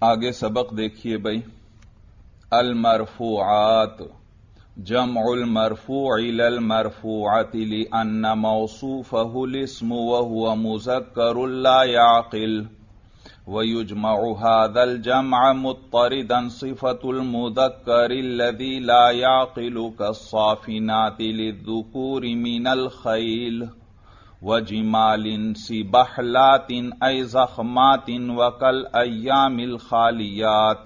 آگے سبق دیکھیے بھائی. المرفوعات جمع المرفوع للمرفوعة لأن موصوفه الاسم وهو مذكر لا يعقل ويجمع هذا الجمع مضطردا صفة المذكر الذي لا يعقل كالصافنات للذكور من الخيل وجمال سبحلات أي زخمات وكالأيام الخاليات.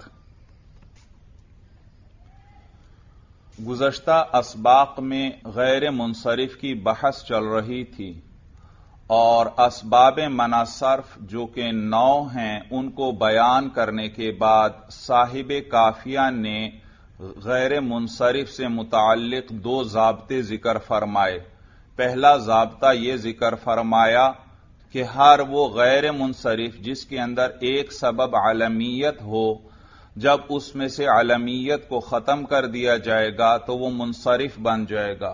گزشتہ اسباق میں غیر منصرف کی بحث چل رہی تھی اور اسباب منع صرف جو کہ 9 ہیں ان کو بیان کرنے کے بعد صاحب کافیہ نے غیر منصرف سے متعلق 2 ضابطے ذکر فرمائے. پہلا ضابطہ یہ ذکر فرمایا کہ ہر وہ غیر منصرف جس کے اندر ایک سبب علمیت ہو، جب اس میں سے علمیت کو ختم کر دیا جائے گا تو وہ منصرف بن جائے گا.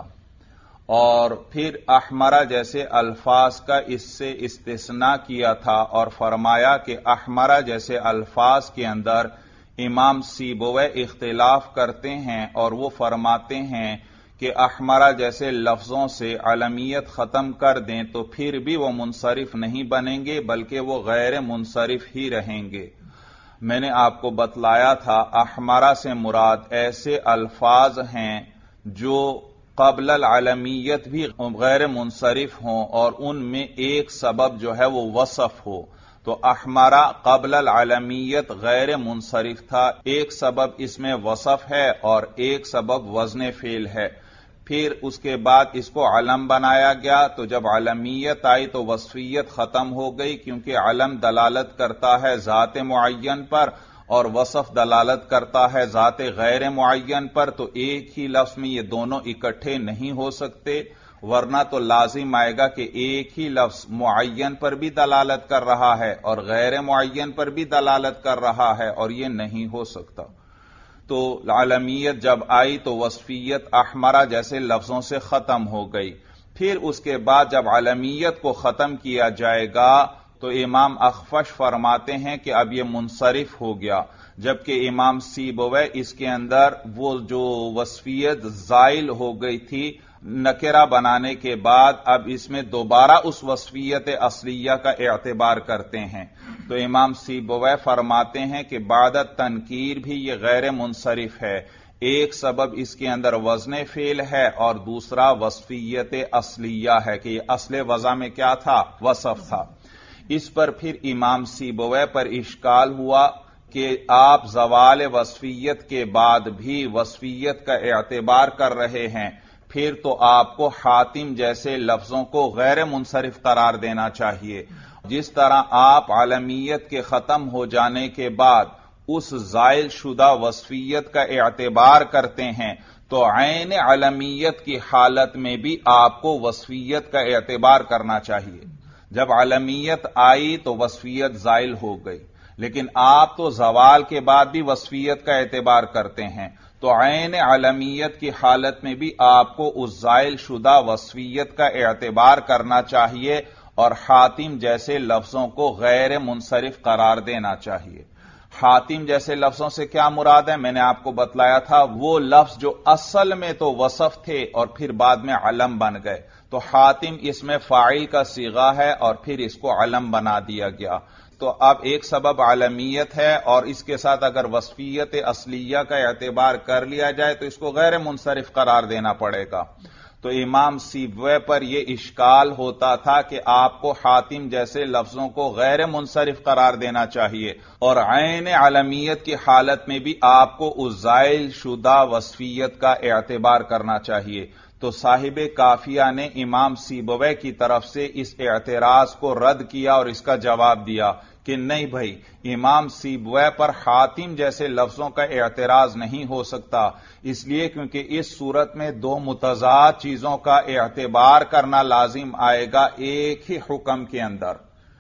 اور پھر احمرہ جیسے الفاظ کا اس سے استثناء کیا تھا اور فرمایا کہ احمرہ جیسے الفاظ کے اندر امام سیبویہ اختلاف کرتے ہیں اور وہ فرماتے ہیں کہ احمرہ جیسے لفظوں سے علمیت ختم کر دیں تو پھر بھی وہ منصرف نہیں بنیں گے بلکہ وہ غیر منصرف ہی رہیں گے. میں نے آپ کو بتلایا تھا احمرہ سے مراد ایسے الفاظ ہیں جو قبل العلمیت بھی غیر منصرف ہوں اور ان میں ایک سبب جو ہے وہ وصف ہو. تو احمرہ قبل العلمیت غیر منصرف تھا، ایک سبب اس میں وصف ہے اور ایک سبب وزن فعل ہے. پھر اس کے بعد اس کو علم بنایا گیا تو جب علمیت آئی تو وصفیت ختم ہو گئی، کیونکہ علم دلالت کرتا ہے ذات معین پر اور وصف دلالت کرتا ہے ذات غیر معین پر. تو ایک ہی لفظ میں یہ دونوں اکٹھے نہیں ہو سکتے، ورنہ تو لازم آئے گا کہ ایک ہی لفظ معین پر بھی دلالت کر رہا ہے اور غیر معین پر بھی دلالت کر رہا ہے، اور یہ نہیں ہو سکتا. تو علمیت جب آئی تو وصفیت احمرہ جیسے لفظوں سے ختم ہو گئی. پھر اس کے بعد جب علمیت کو ختم کیا جائے گا تو امام اخفش فرماتے ہیں کہ اب یہ منصرف ہو گیا، جبکہ امام سیبویہ اس کے اندر وہ جو وصفیت زائل ہو گئی تھی نکرہ بنانے کے بعد اب اس میں دوبارہ اس وصفیت اصلیہ کا اعتبار کرتے ہیں. تو امام سیبویہ فرماتے ہیں کہ بعد تنکیر بھی یہ غیر منصرف ہے. ایک سبب اس کے اندر وزن فعل ہے اور دوسرا وصفیت اصلیہ ہے کہ یہ اصل وضع میں کیا تھا؟ وصف تھا. اس پر پھر امام سیبویہ پر اشکال ہوا کہ آپ زوال وصفیت کے بعد بھی وصفیت کا اعتبار کر رہے ہیں، پھر تو آپ کو حاتم جیسے لفظوں کو غیر منصرف قرار دینا چاہیے. جس طرح آپ علمیت کے ختم ہو جانے کے بعد اس زائل شدہ وصفیت کا اعتبار کرتے ہیں تو عین علمیت کی حالت میں بھی آپ کو وصفیت کا اعتبار کرنا چاہیے. جب علمیت آئی تو وصفیت زائل ہو گئی، لیکن آپ تو زوال کے بعد بھی وصفیت کا اعتبار کرتے ہیں، تو عین علمیت کی حالت میں بھی آپ کو اس زائل شدہ وصفیت کا اعتبار کرنا چاہیے اور حاتم جیسے لفظوں کو غیر منصرف قرار دینا چاہیے. حاتم جیسے لفظوں سے کیا مراد ہے؟ میں نے آپ کو بتلایا تھا وہ لفظ جو اصل میں تو وصف تھے اور پھر بعد میں علم بن گئے. تو حاتم اس میں فاعل کا صیغہ ہے اور پھر اس کو علم بنا دیا گیا. تو اب ایک سبب علمیت ہے اور اس کے ساتھ اگر وصفیت اصلیہ کا اعتبار کر لیا جائے تو اس کو غیر منصرف قرار دینا پڑے گا. تو امام سیبویہ پر یہ اشکال ہوتا تھا کہ آپ کو حاتم جیسے لفظوں کو غیر منصرف قرار دینا چاہیے اور عین علمیت کی حالت میں بھی آپ کو اس زائل شدہ وصفیت کا اعتبار کرنا چاہیے. تو صاحب کافیہ نے امام سیبویہ کی طرف سے اس اعتراض کو رد کیا اور اس کا جواب دیا کہ نہیں بھائی، امام سیبویہ پر حاتم جیسے لفظوں کا اعتراض نہیں ہو سکتا، اس لیے کیونکہ اس صورت میں 2 متضاد چیزوں کا اعتبار کرنا لازم آئے گا ایک ہی حکم کے اندر.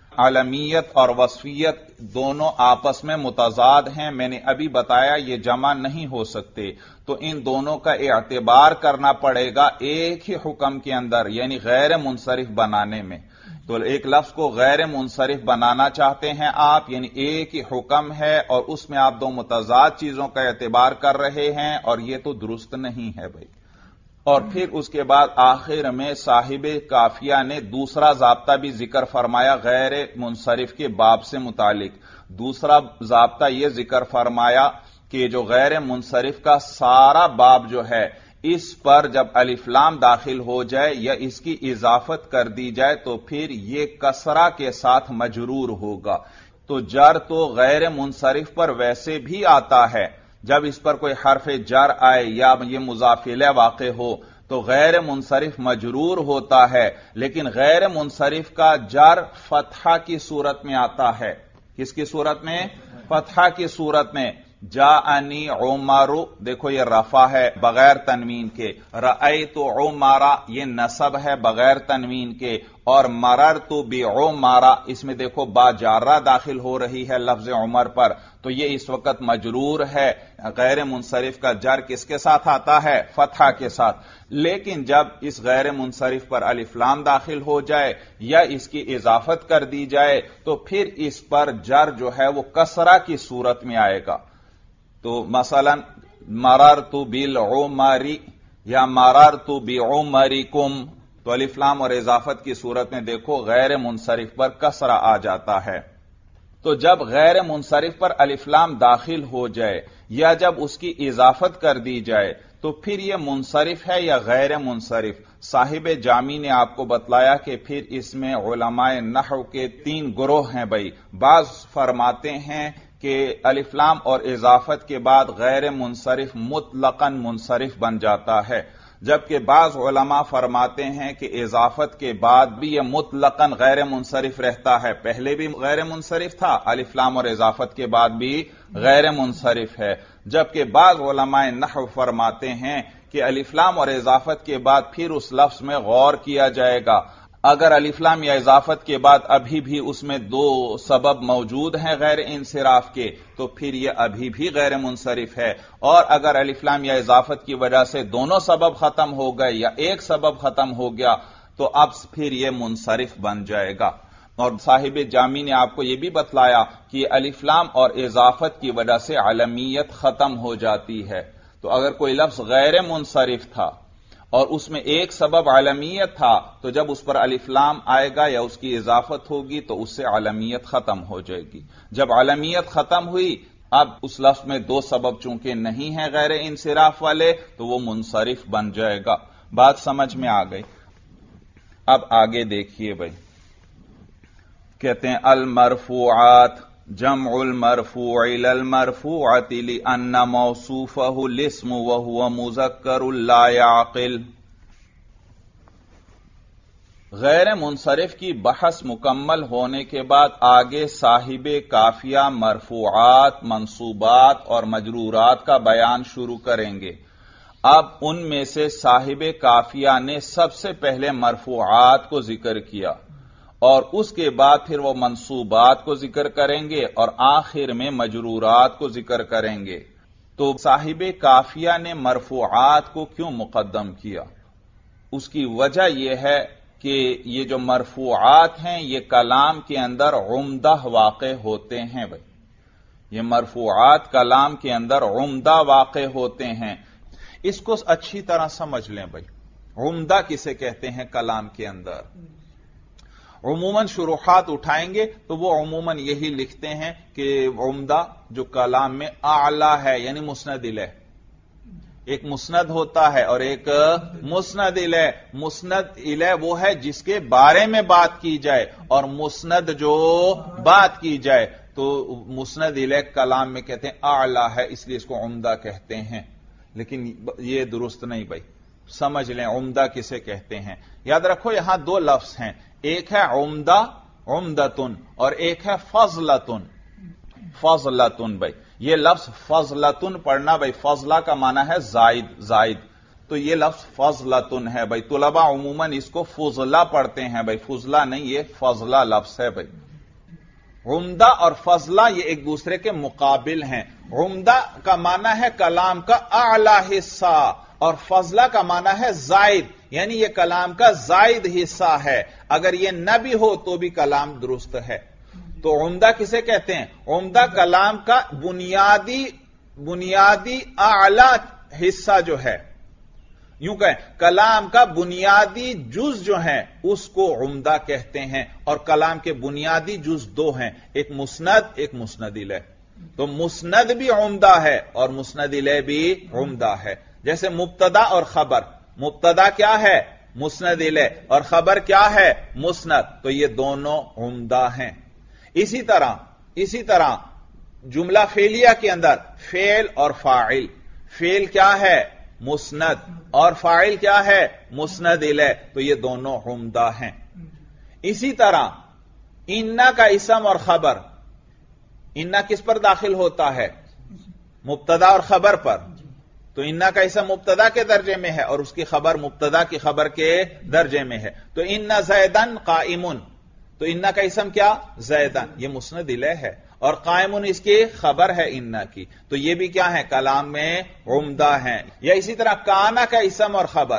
علمیت اور وصفیت دونوں آپس میں متضاد ہیں، میں نے ابھی بتایا یہ جمع نہیں ہو سکتے، تو ان دونوں کا اعتبار کرنا پڑے گا ایک ہی حکم کے اندر، یعنی غیر منصرف بنانے میں. تو ایک لفظ کو غیر منصرف بنانا چاہتے ہیں آپ، یعنی ایک ہی حکم ہے اور اس میں آپ دو متضاد چیزوں کا اعتبار کر رہے ہیں، اور یہ تو درست نہیں ہے بھائی۔ اور پھر اس کے بعد آخر میں صاحب کافیہ نے دوسرا ضابطہ بھی ذکر فرمایا غیر منصرف کے باب سے متعلق۔ دوسرا ضابطہ یہ ذکر فرمایا کہ جو غیر منصرف کا سارا باب جو ہے، اس پر جب الف لام داخل ہو جائے یا اس کی اضافت کر دی جائے تو پھر یہ کسرہ کے ساتھ مجرور ہوگا۔ تو جر تو غیر منصرف پر ویسے بھی آتا ہے، جب اس پر کوئی حرف جر آئے یا یہ مضاف الیہ واقع ہو تو غیر منصرف مجرور ہوتا ہے، لیکن غیر منصرف کا جر فتحہ کی صورت میں آتا ہے۔ کس کی صورت میں؟ فتحہ کی صورت میں۔ جاءنی عمر، دیکھو یہ رفع ہے بغیر تنوین کے، رأیت عمر یہ نصب ہے بغیر تنوین کے، اور مررت بعمر اس میں دیکھو با جارہ داخل ہو رہی ہے لفظ عمر پر، تو یہ اس وقت مجرور ہے۔ غیر منصرف کا جر کس کے ساتھ آتا ہے؟ فتحہ کے ساتھ۔ لیکن جب اس غیر منصرف پر الف لام داخل ہو جائے یا اس کی اضافت کر دی جائے تو پھر اس پر جر جو ہے وہ کسرہ کی صورت میں آئے گا۔ تو مثلا مررت بالعمر یا مررت بعمرکم، تو الف لام اور اضافت کی صورت میں دیکھو غیر منصرف پر کسرہ آ جاتا ہے۔ تو جب غیر منصرف پر الف لام داخل ہو جائے یا جب اس کی اضافت کر دی جائے تو پھر یہ منصرف ہے یا غیر منصرف؟ صاحب جامی نے آپ کو بتلایا کہ پھر اس میں علماء نحو کے 3 گروہ ہیں بھائی۔ بعض فرماتے ہیں کہ الف لام اور اضافت کے بعد غیر منصرف مطلقاً منصرف بن جاتا ہے، جبکہ بعض علماء فرماتے ہیں کہ اضافت کے بعد بھی یہ مطلقاً غیر منصرف رہتا ہے، پہلے بھی غیر منصرف تھا، الف لام اور اضافت کے بعد بھی غیر منصرف ہے، جبکہ بعض علماء نحو فرماتے ہیں کہ الف لام اور اضافت کے بعد پھر اس لفظ میں غور کیا جائے گا، اگر الف لام یا اضافت کے بعد ابھی بھی اس میں 2 سبب موجود ہیں غیر انصراف کے تو پھر یہ ابھی بھی غیر منصرف ہے، اور اگر الف لام یا اضافت کی وجہ سے دونوں سبب ختم ہو گئے یا ایک سبب ختم ہو گیا تو اب پھر یہ منصرف بن جائے گا۔ اور صاحب جامی نے آپ کو یہ بھی بتلایا کہ الف لام اور اضافت کی وجہ سے علمیت ختم ہو جاتی ہے، تو اگر کوئی لفظ غیر منصرف تھا اور اس میں ایک سبب علمیت تھا تو جب اس پر الف لام آئے گا یا اس کی اضافت ہوگی تو اس سے علمیت ختم ہو جائے گی۔ جب علمیت ختم ہوئی اب اس لفظ میں 2 سبب چونکہ نہیں ہیں غیر انصراف والے تو وہ منصرف بن جائے گا۔ بات سمجھ میں آ گئی؟ اب آگے دیکھیے بھائی، کہتے ہیں المرفوعات جمع المرفوع الى المرفوعة لأن موصوفه الاسم وهو مذکر لا يعقل۔ غیر منصرف کی بحث مکمل ہونے کے بعد آگے صاحب کافیہ مرفوعات، منصوبات اور مجرورات کا بیان شروع کریں گے۔ اب ان میں سے صاحب کافیہ نے سب سے پہلے مرفوعات کو ذکر کیا اور اس کے بعد پھر وہ منصوبات کو ذکر کریں گے اور آخر میں مجرورات کو ذکر کریں گے۔ تو صاحب کافیہ نے مرفوعات کو کیوں مقدم کیا؟ اس کی وجہ یہ ہے کہ یہ جو مرفوعات ہیں یہ کلام کے اندر عمدہ واقع ہوتے ہیں بھائی، یہ مرفوعات کلام کے اندر عمدہ واقع ہوتے ہیں۔ اس کو اچھی طرح سمجھ لیں بھائی، عمدہ کسے کہتے ہیں کلام کے اندر؟ عموماً شروحات اٹھائیں گے تو وہ عموماً یہی لکھتے ہیں کہ عمدہ جو کلام میں اعلی ہے یعنی مسند الیہ، ایک مسند ہوتا ہے اور ایک مسند الیہ۔ مسند الیہ وہ ہے جس کے بارے میں بات کی جائے اور مسند جو بات کی جائے، تو مسند الیہ کلام میں کہتے ہیں اعلی ہے، اس لیے اس کو عمدہ کہتے ہیں، لیکن یہ درست نہیں بھائی۔ سمجھ لیں عمدہ کسے کہتے ہیں۔ یاد رکھو یہاں 2 لفظ ہیں، ایک ہے عمدہ عمدتن اور ایک ہے فضلتن فضلتن بھائی۔ یہ لفظ فضلتن پڑھنا بھائی، فضلہ کا معنی ہے زائد زائد، تو یہ لفظ فضلتن ہے بھائی۔ طلباء عموماً اس کو فضلہ پڑھتے ہیں بھائی، فضلہ نہیں، یہ فضلہ لفظ ہے بھائی۔ عمدہ اور فضلہ یہ ایک دوسرے کے مقابل ہیں۔ عمدہ کا معنی ہے کلام کا اعلی حصہ اور فضلہ کا معنی ہے زائد، یعنی یہ کلام کا زائد حصہ ہے، اگر یہ نہ بھی ہو تو بھی کلام درست ہے۔ تو عمدہ کسے کہتے ہیں؟ عمدہ کلام کا بنیادی اعلی حصہ جو ہے، یوں کہیں کلام کا بنیادی جز جو ہے اس کو عمدہ کہتے ہیں، اور کلام کے بنیادی جز دو ہیں، ایک مسند ایک مسند الیہ۔ تو مسند بھی عمدہ ہے اور مسند الیہ بھی عمدہ ہے، جیسے مبتدا اور خبر۔ مبتدا کیا ہے؟ مسند الیہ، اور خبر کیا ہے؟ مسند، تو یہ دونوں عمدہ ہیں۔ اسی طرح جملہ فعلیہ کے اندر فعل اور فاعل، فعل کیا ہے؟ مسند، اور فاعل کیا ہے؟ مسند الیہ، تو یہ دونوں عمدہ ہیں۔ اسی طرح انا کا اسم اور خبر، انا کس پر داخل ہوتا ہے؟ مبتدا اور خبر پر، تو انا کا اسم مبتدا کے درجے میں ہے اور اس کی خبر مبتدا کی خبر کے درجے میں ہے۔ تو انا زیدن قائمن، تو انا کا اسم کیا؟ زیدن، یہ مسند الیہ ہے، اور قائمن اس کی خبر ہے انا کی، تو یہ بھی کیا ہے؟ کلام میں عمدہ ہیں۔ یا اسی طرح کانا کا اسم اور خبر،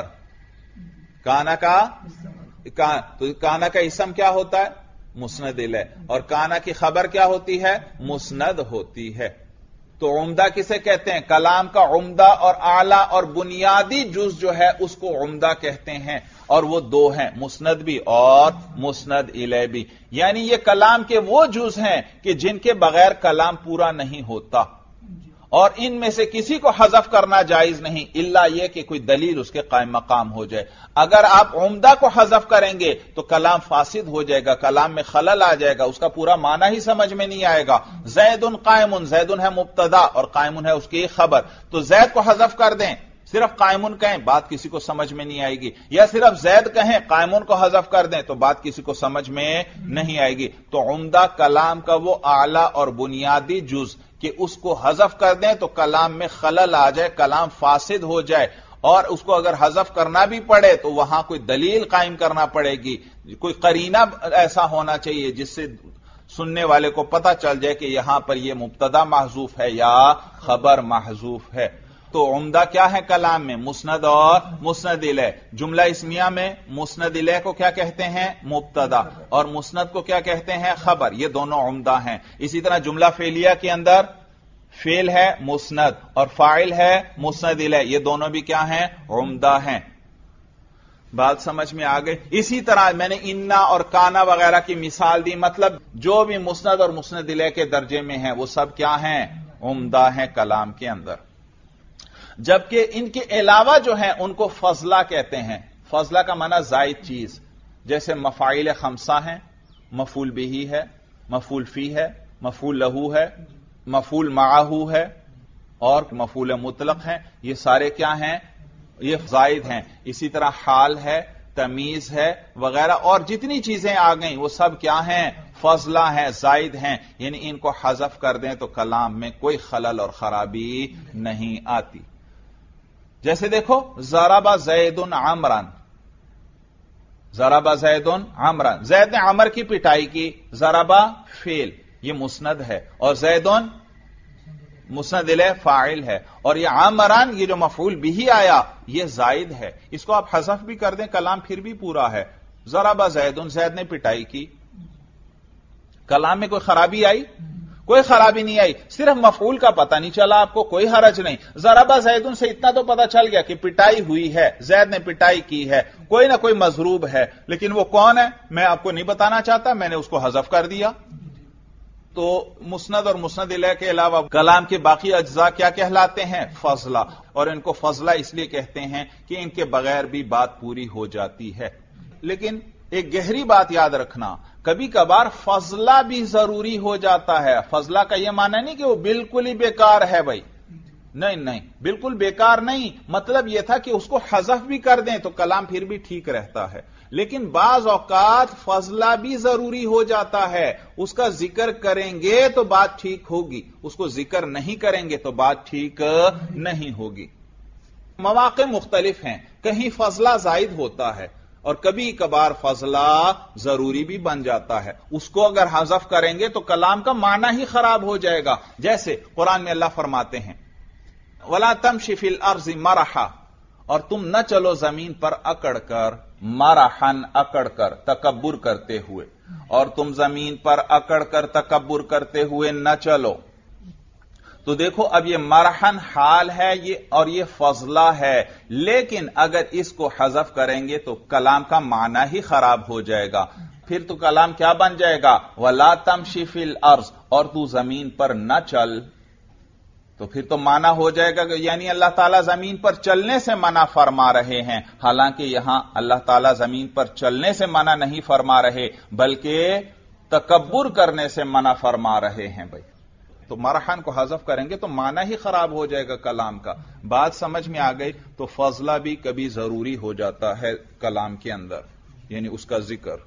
تو کانا کا اسم کیا ہوتا ہے؟ مسند الیہ، اور کانا کی خبر کیا ہوتی ہے؟ مسند ہوتی ہے۔ تو عمدہ کسے کہتے ہیں؟ کلام کا عمدہ اور اعلی اور بنیادی جز جو ہے اس کو عمدہ کہتے ہیں، اور وہ دو ہیں، مسند بھی اور مسند الیہ بھی۔ یعنی یہ کلام کے وہ جز ہیں کہ جن کے بغیر کلام پورا نہیں ہوتا، اور ان میں سے کسی کو حذف کرنا جائز نہیں الا یہ کہ کوئی دلیل اس کے قائم مقام ہو جائے۔ اگر آپ عمدہ کو حذف کریں گے تو کلام فاسد ہو جائے گا، کلام میں خلل آ جائے گا، اس کا پورا معنی ہی سمجھ میں نہیں آئے گا۔ زید قائم، زید ہے مبتدا اور قائم ہے اس کی خبر، تو زید کو حذف کر دیں، صرف قائمن کہیں، بات کسی کو سمجھ میں نہیں آئے گی، یا صرف زید کہیں قائمن کو حذف کر دیں تو بات کسی کو سمجھ میں نہیں آئے گی۔ تو عمدہ کلام کا وہ اعلی اور بنیادی جز کہ اس کو حذف کر دیں تو کلام میں خلل آ جائے، کلام فاسد ہو جائے، اور اس کو اگر حذف کرنا بھی پڑے تو وہاں کوئی دلیل قائم کرنا پڑے گی، کوئی قرینہ ایسا ہونا چاہیے جس سے سننے والے کو پتہ چل جائے کہ یہاں پر یہ مبتدا محذوف ہے یا خبر محذوف ہے۔ تو عمدہ کیا ہے کلام میں؟ مسند اور مسند الیہ۔ جملہ اسمیہ میں مسند الیہ کو کیا کہتے ہیں؟ مبتدا، اور مسند کو کیا کہتے ہیں؟ خبر، یہ دونوں عمدہ ہیں۔ اسی طرح جملہ فعلیہ کے اندر فعل ہے مسند اور فاعل ہے مسند الیہ، یہ دونوں بھی کیا ہیں؟ عمدہ ہیں۔ بات سمجھ میں آ گئی؟ اسی طرح میں نے انا اور کانا وغیرہ کی مثال دی، مطلب جو بھی مسند اور مسند الیہ کے درجے میں ہیں وہ سب کیا ہیں؟ عمدہ ہیں کلام کے اندر۔ جبکہ ان کے علاوہ جو ہیں ان کو فضلہ کہتے ہیں۔ فضلہ کا معنی زائد چیز، جیسے مفاعیل خمسہ ہیں، مفعول بہ ہے، مفعول فی ہے، مفعول لہو ہے، مفعول معہ ہے، اور مفعول مطلق ہیں، یہ سارے کیا ہیں؟ یہ زائد ہیں۔ اسی طرح حال ہے، تمیز ہے وغیرہ، اور جتنی چیزیں آ گئیں وہ سب کیا ہیں؟ فضلہ ہیں، زائد ہیں، یعنی ان کو حذف کر دیں تو کلام میں کوئی خلل اور خرابی نہیں آتی۔ جیسے دیکھو ضرب زید عمران، ضرب زید عمران، زید نے عمر کی پٹائی کی، ضرب فعل یہ مسند ہے، اور زید مسند الیہ فاعل ہے، اور یہ عمران یہ جو مفعول بھی آیا یہ زائد ہے، اس کو آپ حذف بھی کر دیں کلام پھر بھی پورا ہے۔ ضرب زید، زید نے پٹائی کی، کلام میں کوئی خرابی آئی؟ کوئی خرابی نہیں آئی، صرف مفعول کا پتہ نہیں چلا آپ کو، کوئی حرج نہیں۔ ضرب زید سے اتنا تو پتہ چل گیا کہ پٹائی ہوئی ہے، زید نے پٹائی کی ہے، کوئی نہ کوئی مضروب ہے، لیکن وہ کون ہے میں آپ کو نہیں بتانا چاہتا، میں نے اس کو حذف کر دیا۔ تو مسند اور مسند الیہ کے علاوہ کلام کے باقی اجزاء کیا کہلاتے ہیں؟ فضلہ، اور ان کو فضلہ اس لیے کہتے ہیں کہ ان کے بغیر بھی بات پوری ہو جاتی ہے۔ لیکن ایک گہری بات یاد رکھنا، کبھی کبھار فضلہ بھی ضروری ہو جاتا ہے۔ فضلہ کا یہ معنی نہیں کہ وہ بالکل ہی بیکار ہے بھائی، نہیں، بالکل بیکار نہیں، مطلب یہ تھا کہ اس کو حذف بھی کر دیں تو کلام پھر بھی ٹھیک رہتا ہے۔ لیکن بعض اوقات فضلہ بھی ضروری ہو جاتا ہے، اس کا ذکر کریں گے تو بات ٹھیک ہوگی، اس کو ذکر نہیں کریں گے تو بات ٹھیک نہیں ہوگی۔ مواقع مختلف ہیں، کہیں فضلہ زائد ہوتا ہے اور کبھی کبھار فضلہ ضروری بھی بن جاتا ہے، اس کو اگر حذف کریں گے تو کلام کا معنی ہی خراب ہو جائے گا۔ جیسے قرآن میں اللہ فرماتے ہیں وَلَا تَمْشِ فِي الْأَرْضِ مَرَحًا، اور تم نہ چلو زمین پر اکڑ کر، مرحن اکڑ کر، تکبر کرتے ہوئے، اور تم زمین پر اکڑ کر تکبر کرتے ہوئے نہ چلو۔ تو دیکھو اب یہ مرحن حال ہے اور یہ فضلہ ہے، لیکن اگر اس کو حذف کریں گے تو کلام کا معنی ہی خراب ہو جائے گا۔ پھر تو کلام کیا بن جائے گا؟ وَلَا تَمْشِ فِي الْأَرْضِ، اور تو زمین پر نہ چل۔ تو پھر تو معنی ہو جائے گا کہ یعنی اللہ تعالیٰ زمین پر چلنے سے منع فرما رہے ہیں، حالانکہ یہاں اللہ تعالیٰ زمین پر چلنے سے منع نہیں فرما رہے بلکہ تکبر کرنے سے منع فرما رہے ہیں۔ بھائی تو مرحن کو حذف کریں گے تو معنی ہی خراب ہو جائے گا کلام کا۔ بات سمجھ میں آ گئی؟ تو فضلہ بھی کبھی ضروری ہو جاتا ہے کلام کے اندر، یعنی اس کا ذکر۔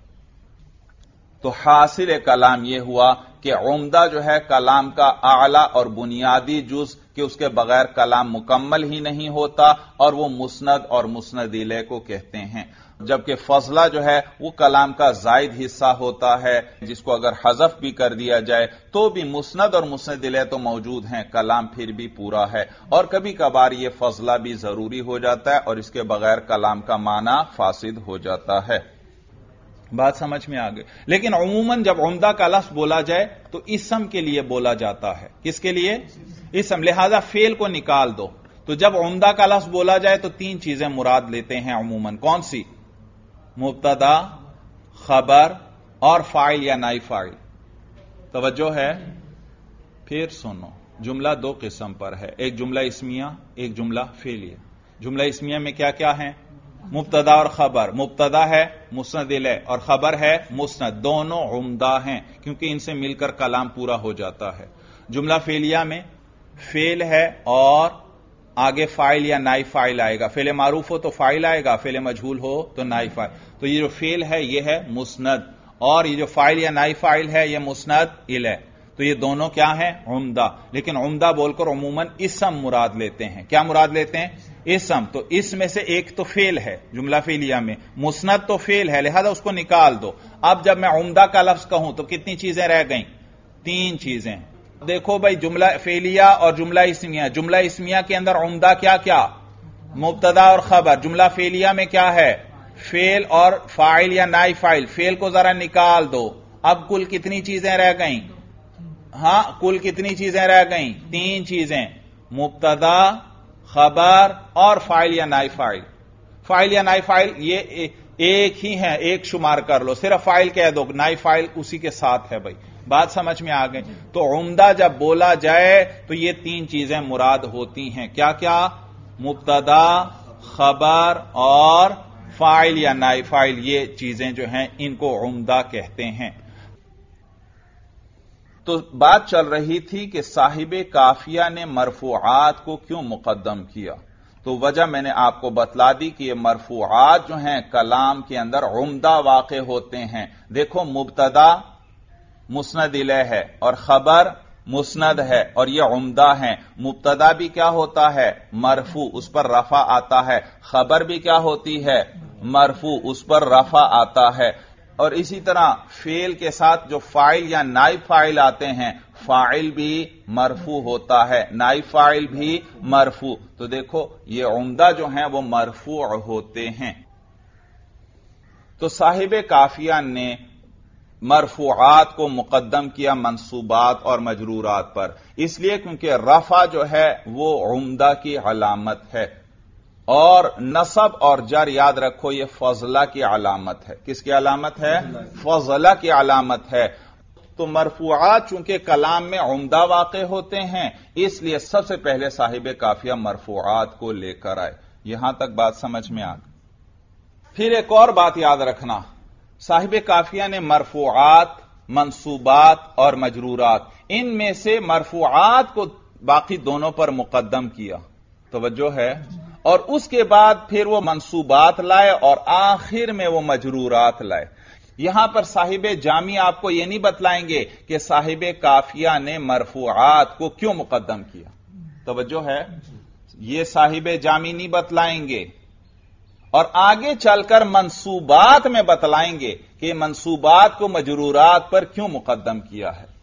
تو حاصل کلام یہ ہوا کہ عمدہ جو ہے کلام کا اعلی اور بنیادی جز کہ اس کے بغیر کلام مکمل ہی نہیں ہوتا، اور وہ مسند اور مسند الیہ کو کہتے ہیں، جبکہ فضلہ جو ہے وہ کلام کا زائد حصہ ہوتا ہے جس کو اگر حذف بھی کر دیا جائے تو بھی مسند اور مسند الیہ تو موجود ہیں، کلام پھر بھی پورا ہے۔ اور کبھی کبھار یہ فضلہ بھی ضروری ہو جاتا ہے اور اس کے بغیر کلام کا معنی فاسد ہو جاتا ہے۔ بات سمجھ میں آ گئی؟ لیکن عموماً جب عمدہ کا لفظ بولا جائے تو اسم کے لیے بولا جاتا ہے۔ کس کے لیے؟ اسم، لہذا فعل کو نکال دو۔ تو جب عمدہ کا لفظ بولا جائے تو تین چیزیں مراد لیتے ہیں عموماً۔ کون سی؟ مبتدا، خبر اور فاعل یا نائب فاعل۔ توجہ ہے؟ پھر سنو، جملہ دو قسم پر ہے، ایک جملہ اسمیہ، ایک جملہ فعلیہ۔ جملہ اسمیہ میں کیا کیا ہے؟ مبتدا اور خبر۔ مبتدا ہے مسند الیہ اور خبر ہے مسند، دونوں عمدہ ہیں کیونکہ ان سے مل کر کلام پورا ہو جاتا ہے۔ جملہ فعلیہ میں فعل ہے اور آگے فاعل یا نائب فاعل آئے گا۔ فعل معروف ہو تو فاعل آئے گا، فعل مجہول ہو تو نائب فاعل۔ تو یہ جو فعل ہے یہ ہے مسند، اور یہ جو فاعل یا نائب فاعل ہے یہ مسند الیہ۔ تو یہ دونوں کیا ہیں؟ عمدہ۔ لیکن عمدہ بول کر عموماً اسم مراد لیتے ہیں۔ کیا مراد لیتے ہیں؟ اسم۔ تو اس میں سے ایک تو فعل ہے جملہ فعلیہ میں، مسند تو فعل ہے، لہذا اس کو نکال دو۔ اب جب میں عمدہ کا لفظ کہوں تو کتنی چیزیں رہ گئیں؟ تین چیزیں۔ دیکھو بھائی، جملہ فعلیہ اور جملہ اسمیہ۔ جملہ اسمیہ کے اندر عمدہ کیا کیا؟ مبتدا اور خبر۔ جملہ فعلیہ میں کیا ہے؟ فعل اور فاعل یا نائب فاعل۔ فعل کو ذرا نکال دو۔ اب کل کتنی چیزیں رہ گئیں؟ ہاں، کل کتنی چیزیں رہ گئیں؟ تین چیزیں، مبتدا، خبر اور فاعل یا نائب فاعل۔ فاعل یا نائب فاعل یہ ایک ہی ہے، ایک شمار کر لو، صرف فاعل کہہ دو، نائب فاعل اسی کے ساتھ ہے۔ بھائی بات سمجھ میں آ گئی؟ تو عمدہ جب بولا جائے تو یہ تین چیزیں مراد ہوتی ہیں۔ کیا کیا؟ مبتدا، خبر اور فاعل یا نائب فاعل، یہ چیزیں جو ہیں ان کو عمدہ کہتے ہیں۔ تو بات چل رہی تھی کہ صاحب کافیہ نے مرفوعات کو کیوں مقدم کیا، تو وجہ میں نے آپ کو بتلا دی کہ یہ مرفوعات جو ہیں کلام کے اندر عمدہ واقع ہوتے ہیں۔ دیکھو، مبتدا مسند الیہ ہے اور خبر مسند ہے اور یہ عمدہ ہیں۔ مبتدا بھی کیا ہوتا ہے؟ مرفوع، اس پر رفع آتا ہے۔ خبر بھی کیا ہوتی ہے؟ مرفوع، اس پر رفع آتا ہے۔ اور اسی طرح فعل کے ساتھ جو فاعل یا نائب فاعل آتے ہیں، فاعل بھی مرفوع ہوتا ہے، نائب فاعل بھی مرفوع۔ تو دیکھو یہ عمدہ جو ہیں وہ مرفوع ہوتے ہیں۔ تو صاحب کافیہ نے مرفوعات کو مقدم کیا منصوبات اور مجرورات پر، اس لیے کیونکہ رفع جو ہے وہ عمدہ کی علامت ہے، اور نصب اور جر یاد رکھو یہ فضلہ کی علامت ہے۔ کس کی علامت ہے؟ فضلہ کی علامت ہے۔ تو مرفوعات چونکہ کلام میں عمدہ واقع ہوتے ہیں، اس لیے سب سے پہلے صاحب کافیہ مرفوعات کو لے کر آئے۔ یہاں تک بات سمجھ میں آ گئی؟ پھر ایک اور بات یاد رکھنا، صاحب کافیہ نے مرفوعات، منصوبات اور مجرورات، ان میں سے مرفوعات کو باقی دونوں پر مقدم کیا، توجہ ہے، اور اس کے بعد پھر وہ منصوبات لائے اور آخر میں وہ مجرورات لائے۔ یہاں پر صاحب جامی آپ کو یہ نہیں بتلائیں گے کہ صاحب کافیہ نے مرفوعات کو کیوں مقدم کیا، توجہ ہے، یہ صاحب جامی نہیں بتلائیں گے، اور آگے چل کر منصوبات میں بتلائیں گے کہ منصوبات کو مجرورات پر کیوں مقدم کیا ہے۔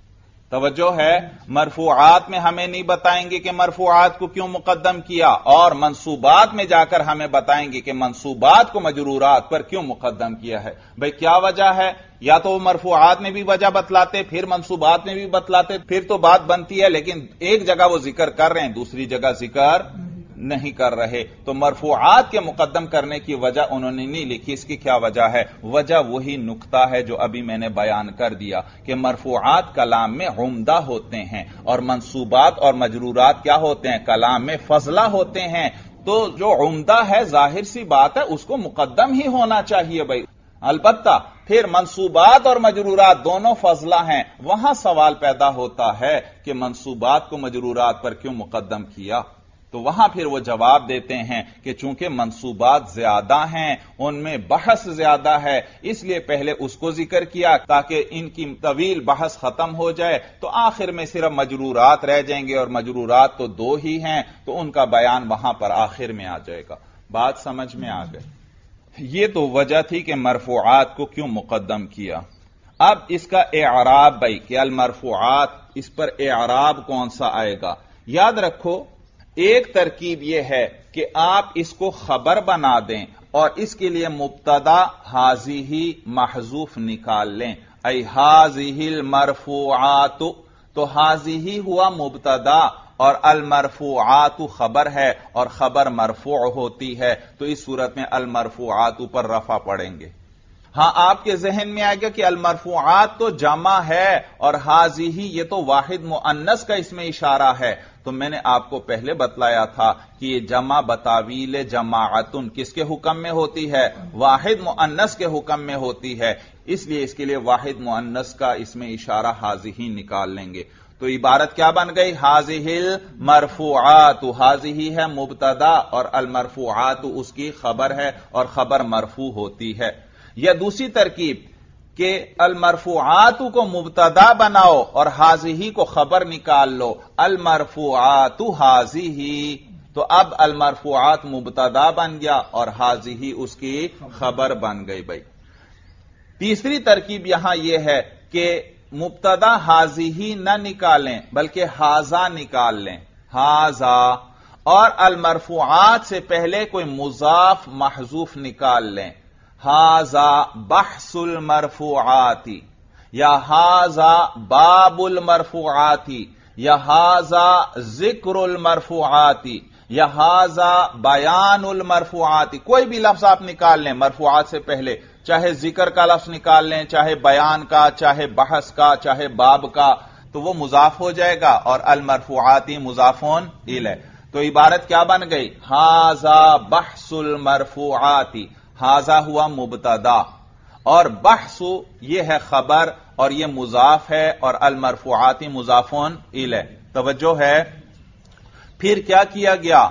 توجہ ہے، مرفوعات میں ہمیں نہیں بتائیں گے کہ مرفوعات کو کیوں مقدم کیا، اور منصوبات میں جا کر ہمیں بتائیں گے کہ منصوبات کو مجرورات پر کیوں مقدم کیا ہے۔ بھئی کیا وجہ ہے؟ یا تو وہ مرفوعات میں بھی وجہ بتلاتے، پھر منصوبات میں بھی بتلاتے، پھر تو بات بنتی ہے، لیکن ایک جگہ وہ ذکر کر رہے ہیں، دوسری جگہ ذکر نہیں کر رہے، تو مرفوعات کے مقدم کرنے کی وجہ انہوں نے نہیں لکھی۔ اس کی کیا وجہ ہے؟ وجہ وہی نقطہ ہے جو ابھی میں نے بیان کر دیا کہ مرفوعات کلام میں عمدہ ہوتے ہیں اور منصوبات اور مجرورات کیا ہوتے ہیں؟ کلام میں فضلہ ہوتے ہیں۔ تو جو عمدہ ہے ظاہر سی بات ہے اس کو مقدم ہی ہونا چاہیے بھائی۔ البتہ پھر منصوبات اور مجرورات دونوں فضلہ ہیں، وہاں سوال پیدا ہوتا ہے کہ منصوبات کو مجرورات پر کیوں مقدم کیا؟ تو وہاں پھر وہ جواب دیتے ہیں کہ چونکہ منصوبات زیادہ ہیں، ان میں بحث زیادہ ہے، اس لیے پہلے اس کو ذکر کیا تاکہ ان کی طویل بحث ختم ہو جائے، تو آخر میں صرف مجرورات رہ جائیں گے، اور مجرورات تو دو ہی ہیں، تو ان کا بیان وہاں پر آخر میں آ جائے گا۔ بات سمجھ میں آ گئی؟ یہ تو وجہ تھی کہ مرفوعات کو کیوں مقدم کیا۔ اب اس کا اعراب بھائی کہ المرفوعات، اس پر اعراب کون سا آئے گا؟ یاد رکھو ایک ترکیب یہ ہے کہ آپ اس کو خبر بنا دیں اور اس کے لیے مبتدا حاضی محذوف نکال لیں، ای حاضی المرفوعات، تو حاضی ہوا مبتدا اور المرفوعات خبر ہے، اور خبر مرفوع ہوتی ہے، تو اس صورت میں المرفوعات پر رفع پڑیں گے۔ ہاں آپ کے ذہن میں آئے گا کہ المرفوعات تو جمع ہے اور حاضی یہ تو واحد مؤنث کا اس میں اشارہ ہے، تو میں نے آپ کو پہلے بتلایا تھا کہ یہ جمع بتاویل جماعتن کس کے حکم میں ہوتی ہے؟ واحد مؤنث کے حکم میں ہوتی ہے، اس لیے اس کے لیے واحد مؤنث کا اس میں اشارہ حاضی نکال لیں گے۔ تو عبارت کیا بن گئی؟ حاضی المرفوعات، حاضی ہے مبتدا اور المرفوعات اس کی خبر ہے اور خبر مرفوع ہوتی ہے۔ یا دوسری ترکیب کہ المرفوعات کو مبتدا بناؤ اور حاضی کو خبر نکال لو، المرفوعات حاضی، تو اب المرفوعات مبتدا بن گیا اور حاضی اس کی خبر بن گئی بھائی۔ تیسری ترکیب یہاں یہ ہے کہ مبتدا حاضی نہ نکالیں بلکہ حاضا نکال لیں، حاضا، اور المرفوعات سے پہلے کوئی مضاف محذوف نکال لیں، حاذا بحث المرفوعات، یا حاذا باب المرفوعات، یا حاذا ذکر المرفوعات، یا حاذا بیان المرفوعات، کوئی بھی لفظ آپ نکال لیں مرفوعات سے پہلے، چاہے ذکر کا لفظ نکال لیں، چاہے بیان کا، چاہے بحث کا، چاہے باب کا، تو وہ مضاف ہو جائے گا اور المرفوعات مضافون الیہ۔ تو عبارت کیا بن گئی؟ حاذا بحث المرفوعات، حاذا ہوا مبتدا اور بحث یہ ہے خبر اور یہ مضاف ہے اور المرفوعات مضافون الیہ۔ توجہ ہے؟ پھر کیا کیا گیا؟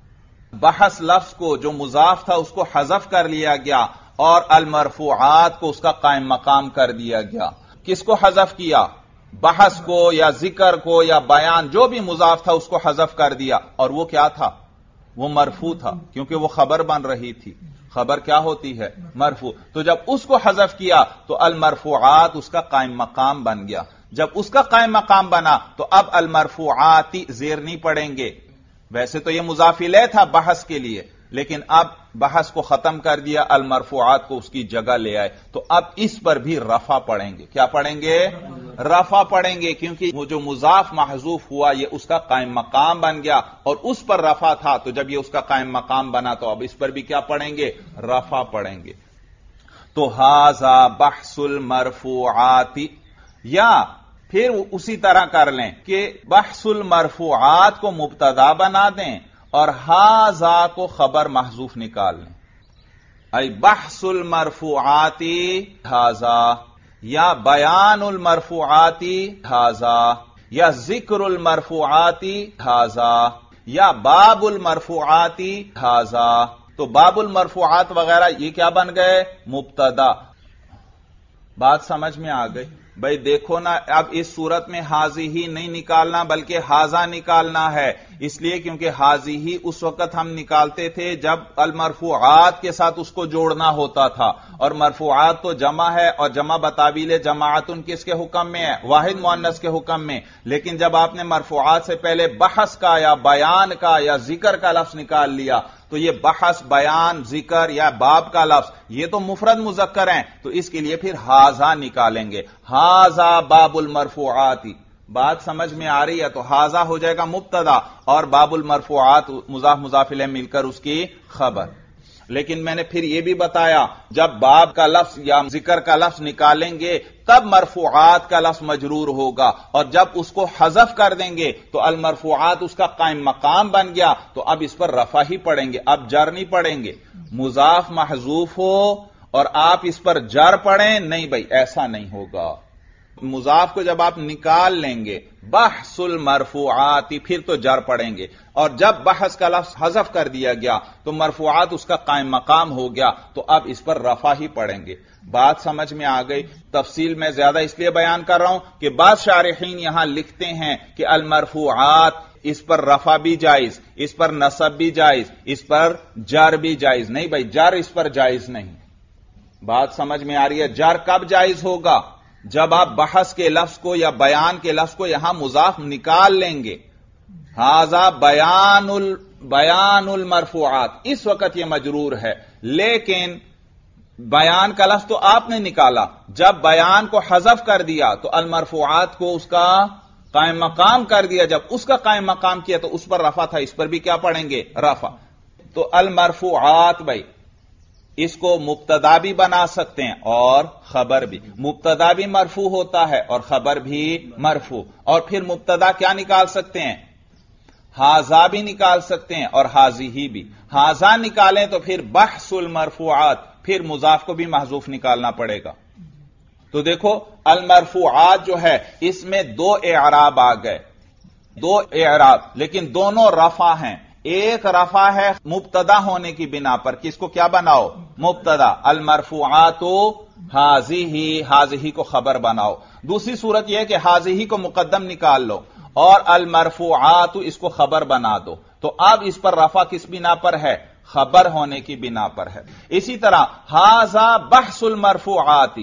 بحث لفظ کو جو مضاف تھا اس کو حذف کر لیا گیا اور المرفوعات کو اس کا قائم مقام کر دیا گیا۔ کس کو حذف کیا؟ بحث کو یا ذکر کو یا بیان، جو بھی مضاف تھا اس کو حذف کر دیا، اور وہ کیا تھا؟ وہ مرفوع تھا، کیونکہ وہ خبر بن رہی تھی۔ خبر کیا ہوتی ہے؟ مرفوع۔ تو جب اس کو حذف کیا تو المرفوعات اس کا قائم مقام بن گیا۔ جب اس کا قائم مقام بنا تو اب المرفوعات زیر نہیں پڑیں گے۔ ویسے تو یہ مضاف الیہ تھا بحث کے لیے، لیکن اب بحث کو ختم کر دیا، المرفوعات کو اس کی جگہ لے آئے، تو اب اس پر بھی رفع پڑیں گے۔ کیا پڑھیں گے؟ رفع پڑیں گے، کیونکہ وہ جو مضاف محذوف ہوا یہ اس کا قائم مقام بن گیا اور اس پر رفع تھا، تو جب یہ اس کا قائم مقام بنا تو اب اس پر بھی کیا پڑھیں گے؟ رفع پڑیں گے۔ تو ھذا بحث المرفوعات، یا پھر اسی طرح کر لیں کہ بحث المرفوعات کو مبتدا بنا دیں اور ھذا کو خبر محذوف نکال لیں، ای بحث المرفوعات ھذا، یا بیان المرفوعات ھذا، یا ذکر المرفوعات ھذا، یا باب المرفوعات ھذا۔ تو باب المرفوعات وغیرہ یہ کیا بن گئے؟ مبتدا۔ بات سمجھ میں آ گئی؟ بھائی دیکھو نا، اب اس صورت میں حاضی ہی نہیں نکالنا بلکہ حاضہ نکالنا ہے، اس لیے کیونکہ حاضی ہی اس وقت ہم نکالتے تھے جب المرفوعات کے ساتھ اس کو جوڑنا ہوتا تھا، اور مرفوعات تو جمع ہے، اور جمع بتابیل جماعتن کس کے حکم میں ہے؟ واحد مؤنث کے حکم میں. لیکن جب آپ نے مرفوعات سے پہلے بحث کا یا بیان کا یا ذکر کا لفظ نکال لیا تو یہ بحث، بیان، ذکر یا باب کا لفظ یہ تو مفرد مذکر ہیں، تو اس کے لیے پھر حاضہ نکالیں گے. حاضہ باب المرفوعات. بات سمجھ میں آ رہی ہے؟ تو حاضہ ہو جائے گا مبتدا اور باب المرفوعات مضاف مضاف الیہ مل کر اس کی خبر. لیکن میں نے پھر یہ بھی بتایا جب باب کا لفظ یا ذکر کا لفظ نکالیں گے تب مرفوعات کا لفظ مجرور ہوگا، اور جب اس کو حذف کر دیں گے تو المرفوعات اس کا قائم مقام بن گیا، تو اب اس پر رفع ہی پڑیں گے، اب جر نہیں پڑیں گے. مضاف محذوف ہو اور آپ اس پر جر پڑیں، نہیں بھائی ایسا نہیں ہوگا. مضاف کو جب آپ نکال لیں گے بحث المرفوعات پھر تو جر پڑیں گے، اور جب بحث کا لفظ حذف کر دیا گیا تو مرفوعات اس کا قائم مقام ہو گیا، تو اب اس پر رفع ہی پڑیں گے. بات سمجھ میں آ گئی؟ تفصیل میں زیادہ اس لیے بیان کر رہا ہوں کہ بعض شارحین یہاں لکھتے ہیں کہ المرفوعات اس پر رفع بھی جائز، اس پر نصب بھی جائز، اس پر جر بھی جائز. نہیں بھائی جر اس پر جائز نہیں. بات سمجھ میں آ رہی ہے؟ جر کب جائز ہوگا؟ جب آپ بحث کے لفظ کو یا بیان کے لفظ کو یہاں مضاف نکال لیں گے. ھذا بیان المرفوعات، اس وقت یہ مجرور ہے. لیکن بیان کا لفظ تو آپ نے نکالا، جب بیان کو حذف کر دیا تو المرفوعات کو اس کا قائم مقام کر دیا. جب اس کا قائم مقام کیا تو اس پر رفع تھا، اس پر بھی کیا پڑھیں گے؟ رفع. تو المرفوعات بھائی اس کو مبتدا بھی بنا سکتے ہیں اور خبر بھی. مبتدا بھی مرفوع ہوتا ہے اور خبر بھی مرفوع. اور پھر مبتدا کیا نکال سکتے ہیں؟ حاضہ بھی نکال سکتے ہیں اور حاضی ہی بھی. حاضہ نکالیں تو پھر بحث المرفوعات، پھر مضاف کو بھی محذوف نکالنا پڑے گا. تو دیکھو المرفوعات جو ہے اس میں دو اعراب آ گئے، دو اعراب، لیکن دونوں رفع ہیں. ایک رفع ہے مبتدا ہونے کی بنا پر، کس کو کیا بناؤ؟ مبتدا. المرفوعات حاضی کو خبر بناؤ. دوسری صورت یہ ہے کہ حاضی کو مقدم نکال لو اور المرفوعات اس کو خبر بنا دو. تو اب اس پر رفع کس بنا پر ہے؟ خبر ہونے کی بنا پر ہے. اسی طرح ھذا بحث المرفوعات،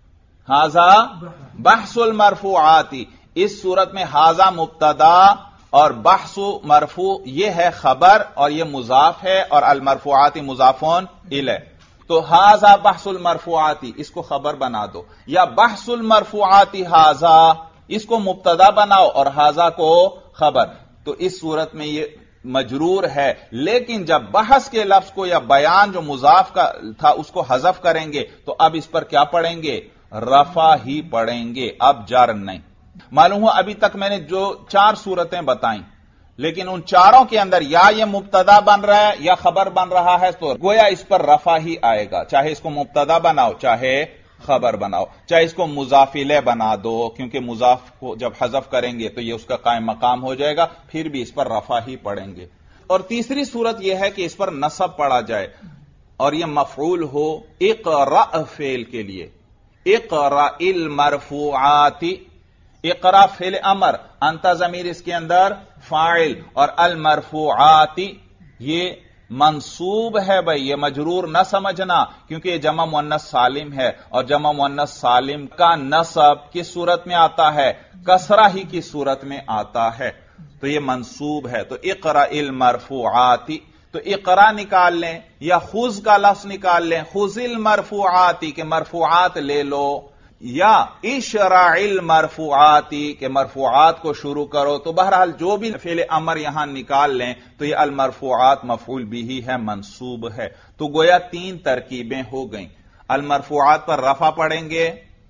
ھذا بحث المرفوعات، اس صورت میں ھذا مبتدا اور بحث مرفوع یہ ہے خبر اور یہ مضاف ہے، اور المرفوعات مضافون الیہ. تو ھذا بحث المرفوعات اس کو خبر بنا دو، یا بحث المرفوعات ھذا اس کو مبتدا بناؤ اور ھذا کو خبر. تو اس صورت میں یہ مجرور ہے. لیکن جب بحث کے لفظ کو یا بیان جو مضاف کا تھا اس کو حذف کریں گے تو اب اس پر کیا پڑھیں گے؟ رفع ہی پڑھیں گے، اب جر نہیں. معلوم ہوا ابھی تک میں نے جو 4 صورتیں بتائیں، لیکن ان چاروں کے اندر یا یہ مبتدا بن رہا ہے یا خبر بن رہا ہے، تو گویا اس پر رفع ہی آئے گا، چاہے اس کو مبتدا بناؤ چاہے خبر بناؤ، چاہے اس کو مضاف الیہ بنا دو، کیونکہ مضاف کو جب حذف کریں گے تو یہ اس کا قائم مقام ہو جائے گا، پھر بھی اس پر رفع ہی پڑیں گے. اور تیسری صورت یہ ہے کہ اس پر نصب پڑا جائے اور یہ مفعول ہو اقرأ فعل کے لیے. اقرأ المرفوعات، اقرا فعل امر، انت ضمیر اس کے اندر فاعل، اور المرفوعات یہ منصوب ہے. بھائی یہ مجرور نہ سمجھنا کیونکہ یہ جمع مؤنث سالم ہے، اور جمع مؤنث سالم کا نصب کس صورت میں آتا ہے؟ کسرہ ہی کی صورت میں آتا ہے، تو یہ منصوب ہے. تو اقرا المرفوعات، تو اقرا نکال لیں یا خذ کا لفظ نکال لیں، خذ المرفوعات کہ مرفوعات لے لو، یا اشرع المرفوعات کہ مرفوعات کو شروع کرو. تو بہرحال جو بھی فعل امر یہاں نکال لیں تو یہ المرفوعات مفعول بھی ہے، منصوب ہے. تو گویا 3 ترکیبیں ہو گئیں. المرفوعات پر رفع پڑھیں گے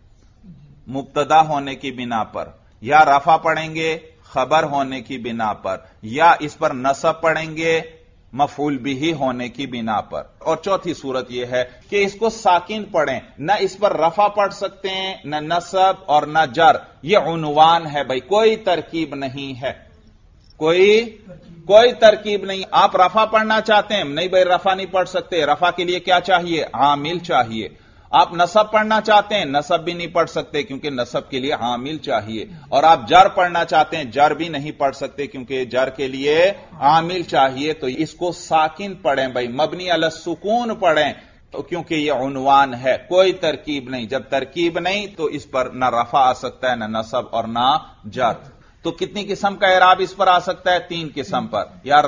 مبتدا ہونے کی بنا پر، یا رفع پڑھیں گے خبر ہونے کی بنا پر، یا اس پر نصب پڑھیں گے مفعول بھی ہونے کی بنا پر. اور چوتھی صورت یہ ہے کہ اس کو ساکن پڑھیں، نہ اس پر رفع پڑھ سکتے ہیں، نہ نصب اور نہ جر. یہ عنوان ہے بھائی، کوئی ترکیب نہیں ہے، کوئی ترکیب نہیں. آپ رفع پڑھنا چاہتے ہیں، نہیں بھائی رفع نہیں پڑھ سکتے. رفع کے لیے کیا چاہیے؟ عامل چاہیے. آپ نصب پڑھنا چاہتے ہیں نصب بھی نہیں پڑھ سکتے کیونکہ نصب کے لیے عامل چاہیے، اور آپ جر پڑھنا چاہتے ہیں جر بھی نہیں پڑھ سکتے کیونکہ جر کے لیے عامل چاہیے، تو اس کو ساکن پڑھیں بھائی، مبنی علی السکون پڑھیں کیونکہ یہ عنوان ہے، کوئی ترکیب نہیں، جب ترکیب نہیں تو اس پر نہ رفع آ سکتا ہے نہ نصب اور نہ جر۔ تو کتنی قسم کا اعراب اس پر آ سکتا ہے؟ 3 قسم پر، یا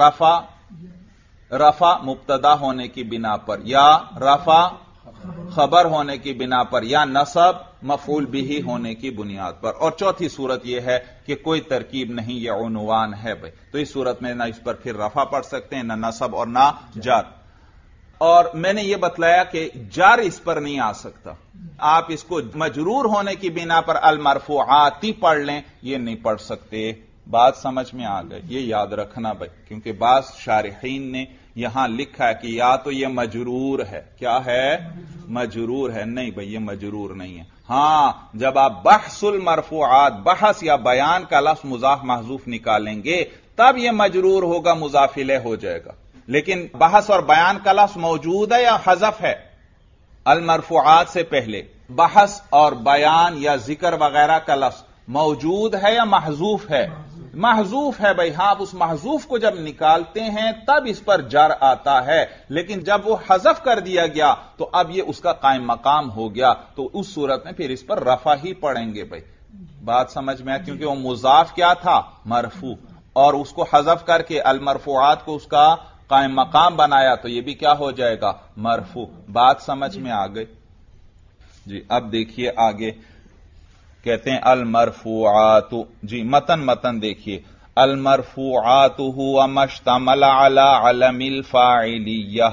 رفع مبتدا ہونے کی بنا پر، یا رفع خبر ہونے کی بنا پر، یا نصب مفعول بہ ہونے کی بنیاد پر، اور چوتھی صورت یہ ہے کہ کوئی ترکیب نہیں، یہ عنوان ہے بھائی، تو اس صورت میں نہ اس پر پھر رفع پڑھ سکتے ہیں نہ نصب اور نہ جر۔ اور میں نے یہ بتلایا کہ جر اس پر نہیں آ سکتا، آپ اس کو مجرور ہونے کی بنا پر المرفوعاتی پڑھ لیں، یہ نہیں پڑھ سکتے۔ بات سمجھ میں آ گئی؟ یہ یاد رکھنا بھائی، کیونکہ بعض شارحین نے یہاں لکھا ہے کہ یا تو یہ مجرور ہے، کیا ہے؟ مجرور ہے۔ نہیں بھائی، یہ مجرور نہیں ہے۔ ہاں، جب آپ بحث المرفوعات، بحث یا بیان کا لفظ مضاف محذوف نکالیں گے تب یہ مجرور ہوگا، مضاف الیہ ہو جائے گا، لیکن بحث اور بیان کا لفظ موجود ہے یا حذف ہے؟ المرفوعات سے پہلے بحث اور بیان یا ذکر وغیرہ کا لفظ موجود ہے یا محذوف ہے؟ محذوف ہے بھائی۔ ہاں، اس محذوف کو جب نکالتے ہیں تب اس پر جر آتا ہے، لیکن جب وہ حذف کر دیا گیا تو اب یہ اس کا قائم مقام ہو گیا، تو اس صورت میں پھر اس پر رفع ہی پڑیں گے بھائی۔ بات سمجھ میں آئی؟ کیونکہ وہ مضاف کیا تھا؟ مرفوع، اور اس کو حذف کر کے المرفوعات کو اس کا قائم مقام بنایا تو یہ بھی کیا ہو جائے گا؟ مرفوع۔ بات سمجھ میں آ گئی؟ جی، اب دیکھیے آگے کہتے ہیں المرفوعات، جی متن دیکھیے، المرفوعات هو ما اشتمل على علم الفاعلیہ،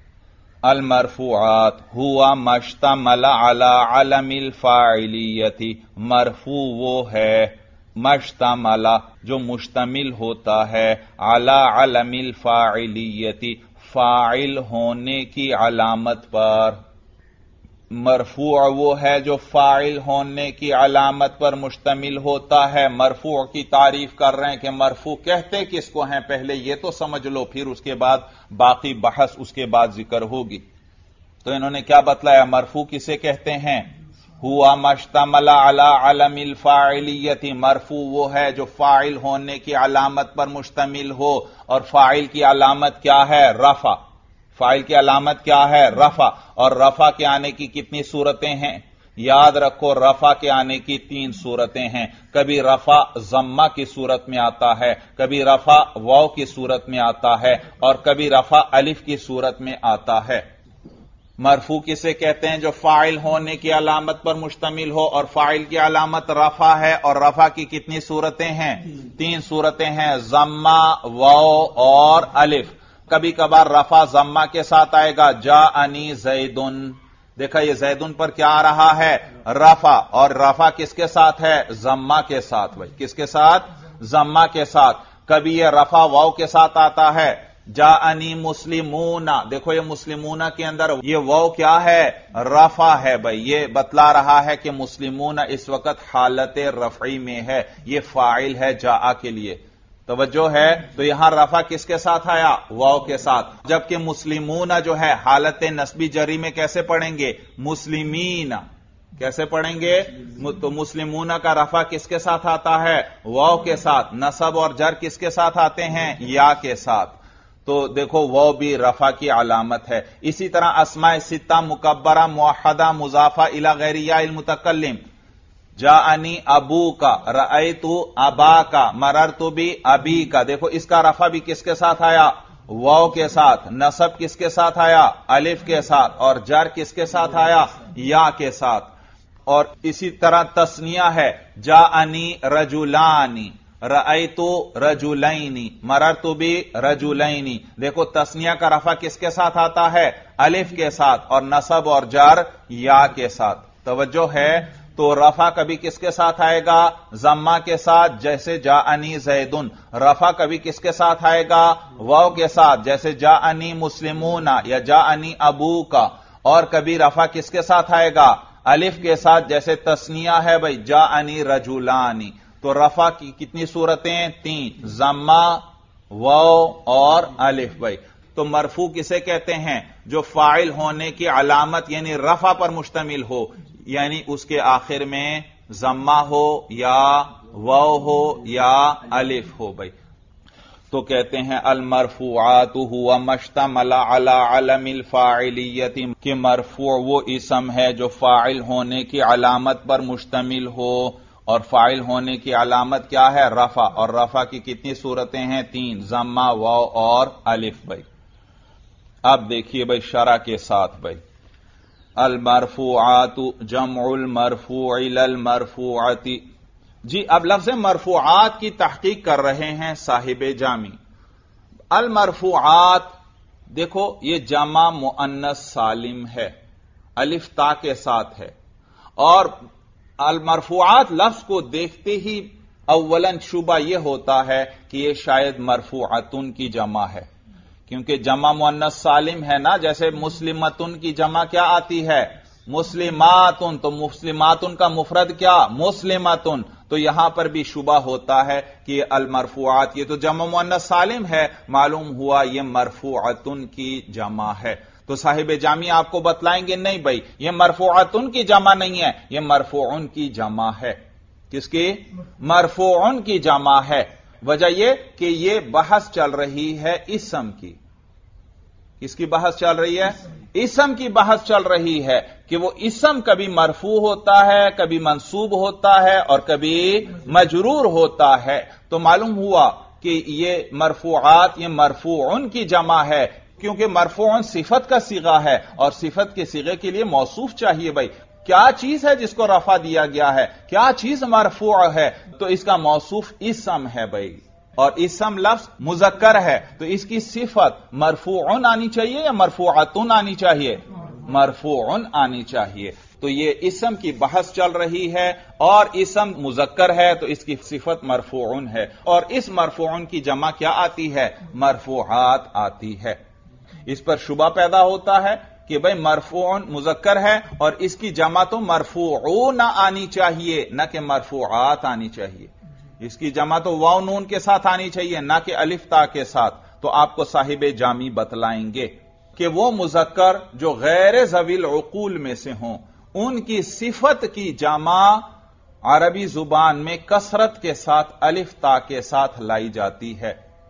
المرفوعات هو ما اشتمل على علم الفاعلیۃ، مرفوع وہ ہے مشتمل جو مشتمل ہوتا ہے علی علم الفاعلیۃ، فاعل ہونے کی علامت پر۔ مرفوع وہ ہے جو فاعل ہونے کی علامت پر مشتمل ہوتا ہے۔ مرفوع کی تعریف کر رہے ہیں کہ مرفوع کہتے کس کو ہیں، پہلے یہ تو سمجھ لو، پھر اس کے بعد باقی بحث اس کے بعد ذکر ہوگی۔ تو انہوں نے کیا بتلایا؟ مرفوع کسے کہتے ہیں؟ ہوا مشتمل علی علم الفاعلیۃ، مرفوع وہ ہے جو فاعل ہونے کی علامت پر مشتمل ہو، اور فاعل کی علامت کیا ہے؟ رفع۔ فاعل کی علامت کیا ہے؟ رفع، اور رفع کے آنے کی کتنی صورتیں ہیں؟ یاد رکھو، رفع کے آنے کی 3 صورتیں ہیں۔ کبھی رفع ضمہ کی صورت میں آتا ہے، کبھی رفع واو کی صورت میں آتا ہے، اور کبھی رفع الف کی صورت میں آتا ہے۔ مرفوع کسے کہتے ہیں؟ جو فاعل ہونے کی علامت پر مشتمل ہو، اور فاعل کی علامت رفع ہے، اور رفع کی کتنی صورتیں ہیں؟ 3 صورتیں ہیں، ضمہ، واو اور الف۔ کبھی کبھار رفع ضمہ کے ساتھ آئے گا، جاءنی زیدن، دیکھا یہ زیدن پر کیا آ رہا ہے؟ رفع، اور رفع کس کے ساتھ ہے؟ ضمہ کے ساتھ بھائی، کس کے ساتھ؟ ضمہ کے ساتھ۔ کبھی یہ رفع واو کے ساتھ آتا ہے، جاءنی مسلمون، دیکھو یہ مسلمون کے اندر یہ واو کیا ہے؟ رفع ہے بھائی، یہ بتلا رہا ہے کہ مسلمون اس وقت حالت رفعی میں ہے، یہ فاعل ہے جاء کے لیے، توجہ ہے؟ تو یہاں رفع کس کے ساتھ آیا؟ واو کے ساتھ۔ جبکہ مسلمون جو ہے حالت نسبی جری میں کیسے پڑھیں گے؟ مسلمین، کیسے پڑھیں گے؟ تو مسلمون کا رفع کس کے ساتھ آتا ہے؟ واو کے ساتھ۔ نصب اور جر کس کے ساتھ آتے ہیں؟ یا کے ساتھ۔ تو دیکھو وہ بھی رفع کی علامت ہے۔ اسی طرح اسماء ستہ مکبرہ موحدہ مضافہ الی غیر یا المتکلم، جاءنی ابو کا، رأیت ابا کا، مررت بی ابی کا، دیکھو اس کا رفع بھی کس کے ساتھ آیا؟ واو کے ساتھ۔ نصب کس کے ساتھ آیا؟ الف کے ساتھ، اور جر کس کے ساتھ آیا؟ یا کے ساتھ۔ اور اسی طرح تثنیہ ہے، جاءنی رجلانی، رأیت رجلین، مررت بی رجلین، دیکھو تثنیہ کا رفع کس کے ساتھ آتا ہے؟ الف کے ساتھ، اور نصب اور جر یا کے ساتھ، توجہ ہے؟ تو رفع کبھی کس کے ساتھ آئے گا؟ ضمہ کے ساتھ، جیسے جاءنی زیدن۔ رفع کبھی کس کے ساتھ آئے گا؟ واو کے ساتھ، جیسے جاءنی مسلمون یا جاءنی ابو کا۔ اور کبھی رفع کس کے ساتھ آئے گا؟ الف کے ساتھ، جیسے تثنیہ ہے بھائی جاءنی رجلانی۔ تو رفع کی کتنی صورتیں؟ 3، ضمہ، واو اور الف بھائی۔ تو مرفوع کسے کہتے ہیں؟ جو فاعل ہونے کی علامت یعنی رفع پر مشتمل ہو، یعنی اس کے آخر میں ضمہ ہو یا واو ہو یا الف ہو بھائی. تو کہتے ہیں المرفوعات هو ما اشتمل على علم الفاعلیت، کہ مرفوع وہ اسم ہے جو فاعل ہونے کی علامت پر مشتمل ہو، اور فاعل ہونے کی علامت کیا ہے؟ رفع، اور رفع کی کتنی صورتیں ہیں؟ 3، ضمہ، واو اور الف بھائی. اب دیکھیے بھائی شرح کے ساتھ بھائی، المرفوعات جمع المرفوع للمرفوعات. جی اب لفظ مرفوعات کی تحقیق کر رہے ہیں صاحب جامی. المرفوعات دیکھو یہ جمع مؤنث سالم ہے، الف تا کے ساتھ ہے، اور المرفوعات لفظ کو دیکھتے ہی اولاً شبہ یہ ہوتا ہے کہ یہ شاید مرفوعتن کی جمع ہے، کیونکہ جمع مؤنث سالم ہے نا. جیسے مسلمتن کی جمع کیا آتی ہے؟ مسلماتن، تو مسلماتن کا مفرد کیا؟ مسلمتن. تو یہاں پر بھی شبہ ہوتا ہے کہ المرفوعات یہ تو جمع مؤنث سالم ہے، معلوم ہوا یہ مرفوعتن کی جمع ہے. تو صاحب جامی آپ کو بتلائیں گے نہیں بھائی یہ مرفوعتن کی جمع نہیں ہے، یہ مرفوعن کی جمع ہے. کس کی؟ مرفوعن کی جمع ہے. وجہ یہ کہ یہ بحث چل رہی ہے اسم کی. کس کی بحث چل رہی ہے؟ اسم کی بحث چل رہی ہے کہ وہ اسم کبھی مرفوع ہوتا ہے، کبھی منصوب ہوتا ہے اور کبھی مجرور ہوتا ہے. تو معلوم ہوا کہ یہ مرفوعات یہ مرفوعن کی جمع ہے، کیونکہ مرفوعن صفت کا صیغہ ہے، اور صفت کے صیغے کے لیے موصوف چاہیے بھائی. کیا چیز ہے جس کو رفع دیا گیا ہے؟ کیا چیز مرفوع ہے؟ تو اس کا موصوف اسم ہے بھائی، اور اسم لفظ مذکر ہے، تو اس کی صفت مرفوعن آنی چاہیے یا مرفوعتن آنی چاہیے؟ مرفوعن آنی چاہیے. تو یہ اسم کی بحث چل رہی ہے، اور اسم مذکر ہے تو اس کی صفت مرفوعن ہے، اور اس مرفوعن کی جمع کیا آتی ہے؟ مرفوعات آتی ہے. اس پر شبہ پیدا ہوتا ہے کہ بھئی مرفوعن مذکر ہے اور اس کی جمع تو مرفوعون آنی چاہیے نہ کہ مرفوعات آنی چاہیے. اس کی جمع تو واو نون کے ساتھ آنی چاہیے نہ کہ الف تا کے ساتھ. تو آپ کو صاحب جامی بتلائیں گے کہ وہ مذکر جو غیر ذوی العقول میں سے ہوں ان کی صفت کی جمع عربی زبان میں کثرت کے ساتھ الف تا کے ساتھ لائی جاتی ہے.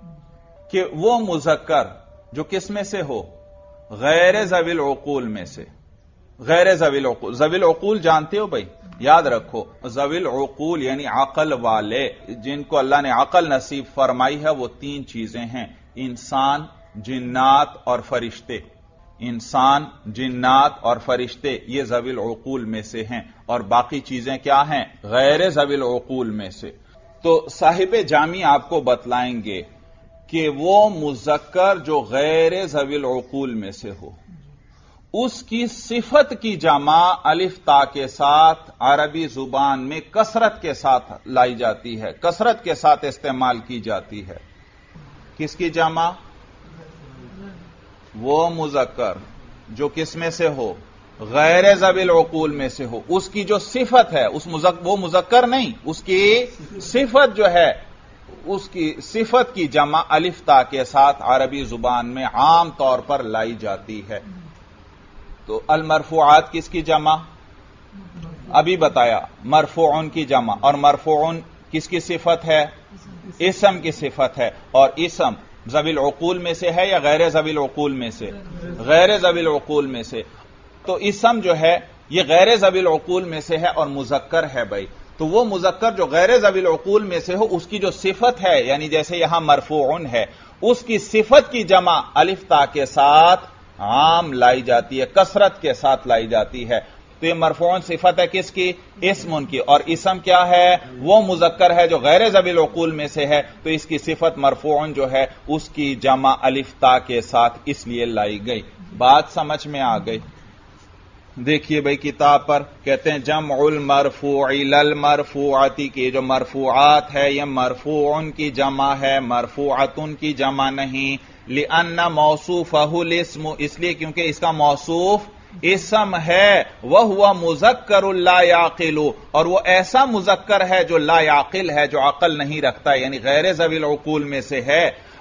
کہ وہ مذکر جو کس میں سے ہو؟ غیر ذوی العقول میں سے. غیر ذوی العقول، ذوی العقول جانتے ہو بھائی؟ یاد رکھو ذوی العقول یعنی عقل والے، جن کو اللہ نے عقل نصیب فرمائی ہے، وہ 3 چیزیں ہیں: انسان، جنات اور فرشتے. انسان، جنات اور فرشتے یہ ذوی العقول میں سے ہیں، اور باقی چیزیں کیا ہیں؟ غیر ذوی العقول میں سے. تو صاحب جامی آپ کو بتلائیں گے کہ وہ مذکر جو غیر ذوی العقول میں سے ہو اس کی صفت کی جمع الف تا کے ساتھ عربی زبان میں کثرت کے ساتھ لائی جاتی ہے، کثرت کے ساتھ استعمال کی جاتی ہے. کس کی جمع؟ وہ مذکر جو کس میں سے ہو؟ غیر ذوی العقول میں سے ہو. اس کی جو صفت ہے وہ مذکر نہیں، اس کی صفت جو ہے اس کی صفت کی جمع الف تا کے ساتھ عربی زبان میں عام طور پر لائی جاتی ہے. تو المرفوعات کس کی جمع؟ ابھی بتایا مرفوعن کی جمع. اور مرفوعن کس کی صفت ہے؟ اسم کی صفت ہے. اور اسم ذوی العقول میں سے ہے یا غیر ذوی العقول میں سے؟ غیر ذوی العقول میں سے. تو اسم جو ہے یہ غیر ذوی العقول میں سے ہے اور مذکر ہے بھائی. تو وہ مذکر جو غیر ذوی العقول میں سے ہو اس کی جو صفت ہے، یعنی جیسے یہاں مرفوعن ہے، اس کی صفت کی جمع الف تا کے ساتھ عام لائی جاتی ہے، کثرت کے ساتھ لائی جاتی ہے. تو یہ مرفوعن صفت ہے کس کی؟ اسم کی. اور اسم کیا ہے؟ وہ مذکر ہے جو غیر ذوی العقول میں سے ہے، تو اس کی صفت مرفوعن جو ہے اس کی جمع الف تا کے ساتھ اس لیے لائی گئی. بات سمجھ میں آ گئی؟ دیکھیے بھائی کتاب پر کہتے ہیں جمع المرفوع للمرفوعتی، کی جو مرفوعات ہے یہ مرفوعن کی جمع ہے، مرفوعتن کی جمع نہیں. لأن موصوفہ الاسم، اس لیے کیونکہ اس کا موصوف اسم ہے. وہو مذکر لا یعقل، اور وہ ایسا مذکر ہے جو لا یعقل ہے، جو عقل نہیں رکھتا، یعنی غیر ذوی العقول میں سے ہے.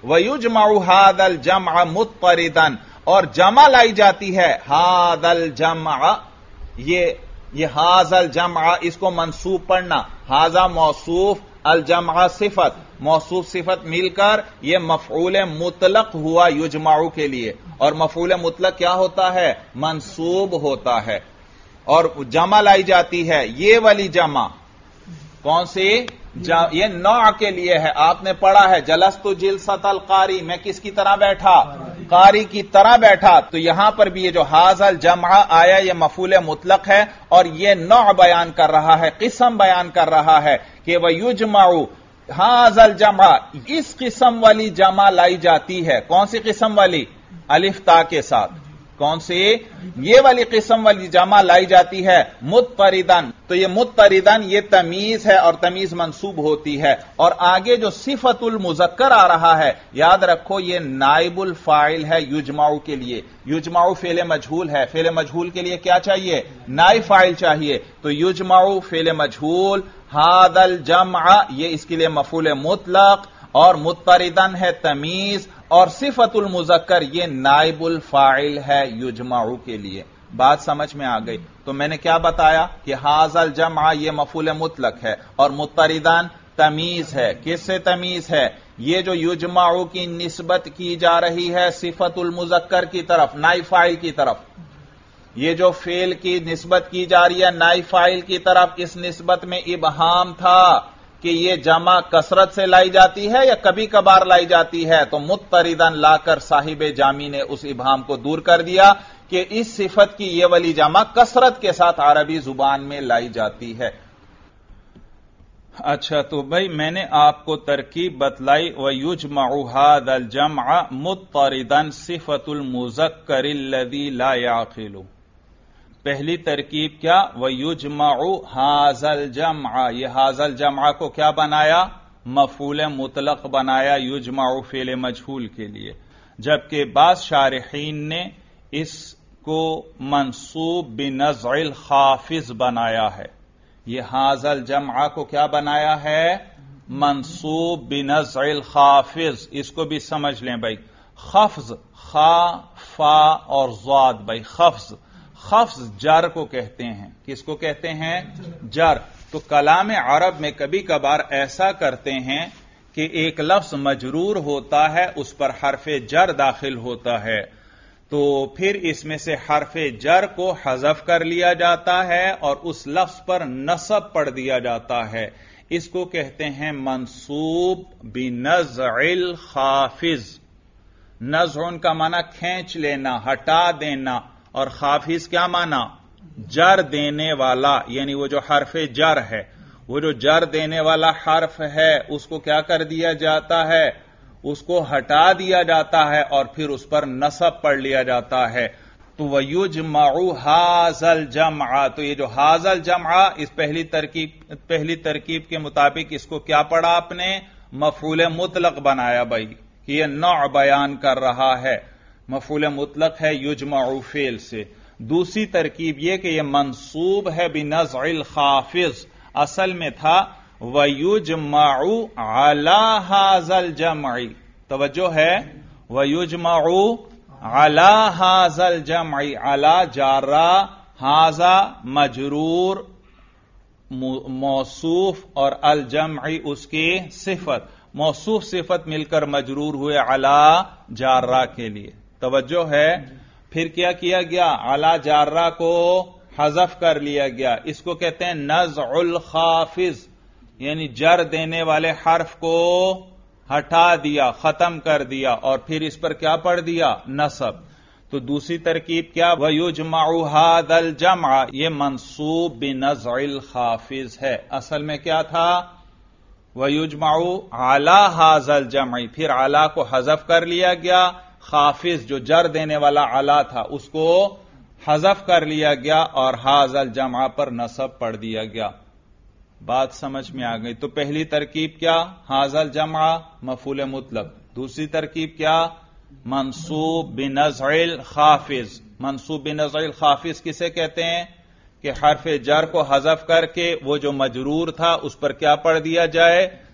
وَيُجْمَعُ هَذَا الْجَمْعَ مُضْطَرِدًا، اور جمع لائی جاتی ہے هَذَا الْجَمْعَ، یہ هَذَا الْجَمْعَ، اس کو منصوب پڑھنا، هَذَا موصوف، الجمع صفت، موصوف صفت مل کر یہ مفعول مطلق ہوا یجمع کے لیے، اور مفعول مطلق کیا ہوتا ہے؟ منصوب ہوتا ہے، اور جمع لائی جاتی ہے یہ والی جمع کون سی؟ یہ نوع کے لیے ہے. آپ نے پڑھا ہے جلست جلسۃ القاری، میں کس کی طرح بیٹھا؟ قاری کی طرح بیٹھا. تو یہاں پر بھی یہ جو ھذا الجمع آیا یہ مفعول مطلق ہے، اور یہ نوع بیان کر رہا ہے، قسم بیان کر رہا ہے کہ وَيُجْمَعُ ھذا الجمع، اس قسم والی جمع لائی جاتی ہے. کون سی قسم والی؟ الف تا کے ساتھ. کون سی؟ یہ والی قسم والی جمع لائی جاتی ہے مضطردن. تو یہ مضطردن یہ تمیز ہے، اور تمیز منصوب ہوتی ہے. اور آگے جو صفت المذکر آ رہا ہے، یاد رکھو یہ نائب الفاعل ہے یجمع کے لیے. یجمع فعل مجہول ہے، فعل مجہول کے لیے کیا چاہیے؟ نائب فاعل چاہیے. تو یجمع فعل مجہول، ھذا الجمع یہ اس کے لیے مفعول مطلق، اور مضطردن ہے تمیز، اور صفت المذکر یہ نائب الفاعل ہے یجمع کے لیے. بات سمجھ میں آ گئی؟ تو میں نے کیا بتایا کہ ھذا الجمع یہ مفعول مطلق ہے، اور مضطردن تمیز ہے. کس سے تمیز ہے؟ یہ جو یجمع کی نسبت کی جا رہی ہے صفت المذکر کی طرف، نائب فاعل کی طرف، یہ جو فعل کی نسبت کی جا رہی ہے نائب فاعل کی طرف، اس نسبت میں ابہام تھا کہ یہ جمع کثرت سے لائی جاتی ہے یا کبھی کبھار لائی جاتی ہے. تو مضطردن لا کر صاحب جامی نے اس ابہام کو دور کر دیا کہ اس صفت کی یہ والی جمع کثرت کے ساتھ عربی زبان میں لائی جاتی ہے. اچھا تو بھائی میں نے آپ کو ترکیب بتلائی، وَيُجْمَعُ هَذَا الْجَمْعَ مُضْطَرِدًا صِفَةُ الْمُذَكَّرِ الَّذِي لَا يَعْقِلُ. پہلی ترکیب کیا؟ وَيُجْمَعُ ھذَا الْجَمْعَ، یہ ھذا الجمع کو کیا بنایا؟ مفعول مطلق بنایا یجمع فعل مجہول کے لیے. جبکہ بعض شارحین نے اس کو منصوب بنزع الخافض بنایا ہے. یہ ھذا الجمع کو کیا بنایا ہے؟ منصوب بنزع الخافض. اس کو بھی سمجھ لیں بھائی، خفض، خا فا اور ضاد. بھائی خفض جر کو کہتے ہیں. کس کو کہتے ہیں؟ جر. تو کلام عرب میں کبھی کبھار ایسا کرتے ہیں کہ ایک لفظ مجرور ہوتا ہے، اس پر حرف جر داخل ہوتا ہے، تو پھر اس میں سے حرف جر کو حذف کر لیا جاتا ہے اور اس لفظ پر نصب پڑھ دیا جاتا ہے. اس کو کہتے ہیں منصوب بنزع الخافض. نزع کا معنی کھینچ لینا، ہٹا دینا، اور خافض کیا معنی؟ جر دینے والا. یعنی وہ جو حرف جر ہے، وہ جو جر دینے والا حرف ہے اس کو کیا کر دیا جاتا ہے؟ اس کو ہٹا دیا جاتا ہے اور پھر اس پر نصب پڑھ لیا جاتا ہے. تو وَيُجْمَعُ ھذَا الْجَمْعَ، تو یہ جو ھذَا الجمع اس پہلی ترکیب کے مطابق اس کو کیا پڑھا آپ نے؟ مفعول مطلق بنایا بھائی، کہ یہ نوع بیان کر رہا ہے، مفعول مطلق ہے یجمع فعل سے. دوسری ترکیب یہ کہ یہ منصوب ہے بنزع الخافض. اصل میں تھا وَيُجْمَعُ عَلَى هَذَا الْجَمْعِ. توجہ ہے، وَيُجْمَعُ عَلَى هَذَا الْجَمْعِ. عَلَى جارہ، هَذَا مجرور موصوف، اور الجمع اس کی صفت. موصوف صفت مل کر مجرور ہوئے عَلَى جارہ کے لیے. توجہ ہے. پھر کیا کیا گیا؟ عَلَى جارہ کو حذف کر لیا گیا. اس کو کہتے ہیں نزع الخافض، یعنی جر دینے والے حرف کو ہٹا دیا، ختم کر دیا، اور پھر اس پر کیا پڑھ دیا؟ نصب. تو دوسری ترکیب کیا؟ وَيُجْمَعُ هَذَا الْجَمْعَ، یہ منصوب بنزع الخافض ہے. اصل میں کیا تھا؟ وَيُجْمَعُ عَلَى هَذَا الْجَمْعِ، پھر عَلَى کو حذف کر لیا گیا. خافض جو جر دینے والا علا تھا اس کو حذف کر لیا گیا اور ھذا الجمع پر نصب پڑھ دیا گیا. بات سمجھ میں آ گئی؟ تو پہلی ترکیب کیا؟ ھذا الجمع مفعول مطلق. دوسری ترکیب کیا؟ منصوب بنزع الخافض. منصوب بنزع الخافض کسے کہتے ہیں؟ کہ حرف جر کو حذف کر کے وہ جو مجرور تھا اس پر کیا پڑھ دیا جائے؟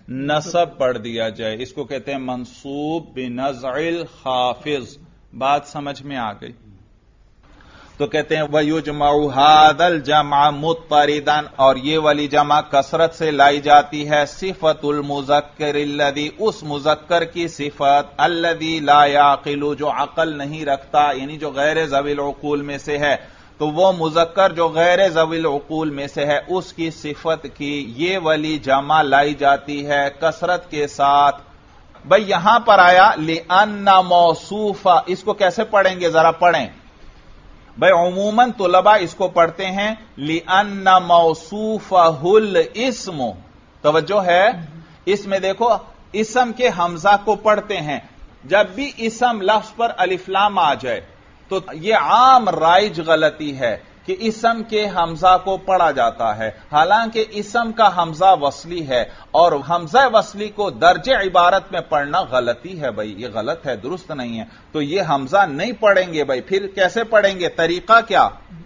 नसब पढ़ दिया जाए, इसको कहते हैं मंसूब बिनज़्इल खाफिज। बात समझ में आ गई? तो कहते हैं वयुजमउ हादल जमा मुत्तरिदन, और ये वाली जमा कसरत से लाई जाती है सिफतुल मुज़क्कर अल्लज़ी, उस मुज़क्कर की सिफत अल्लज़ी ला याक़िलु, जो अकल नहीं रखता, यानी जो गैर ज़विल उक़ूल में से है। तो वो मुज़क्कर जो गैर ज़विल उक़ूल में से है उसकी सिफत की ये वाली जमा लाई जाती है कसरत के साथ। भाई यहां पर आया लिअन्ना मौसूफा, इसको कैसे पढ़ेंगे जरा पढ़ें भाई। उमूमन तुलबा इसको पढ़ते हैं लिअन्ना मौसूफहुल इस्म, तवज्जो है, इसमें देखो इसम के हमजा को पढ़ते हैं। जब भी इसम लफ्ज पर अलिफ्लाम आ जाए तो ये आम राइज गलती है कि इसम के हमजा को पढ़ा जाता है, हालांकि इसम का हमजा वसली है और हमजा वसली को दर्जे इबारत में पढ़ना गलती है भाई, ये गलत है, दुरुस्त नहीं है। तो ये हमजा नहीं पढ़ेंगे भाई, फिर कैसे पढ़ेंगे? तरीका क्या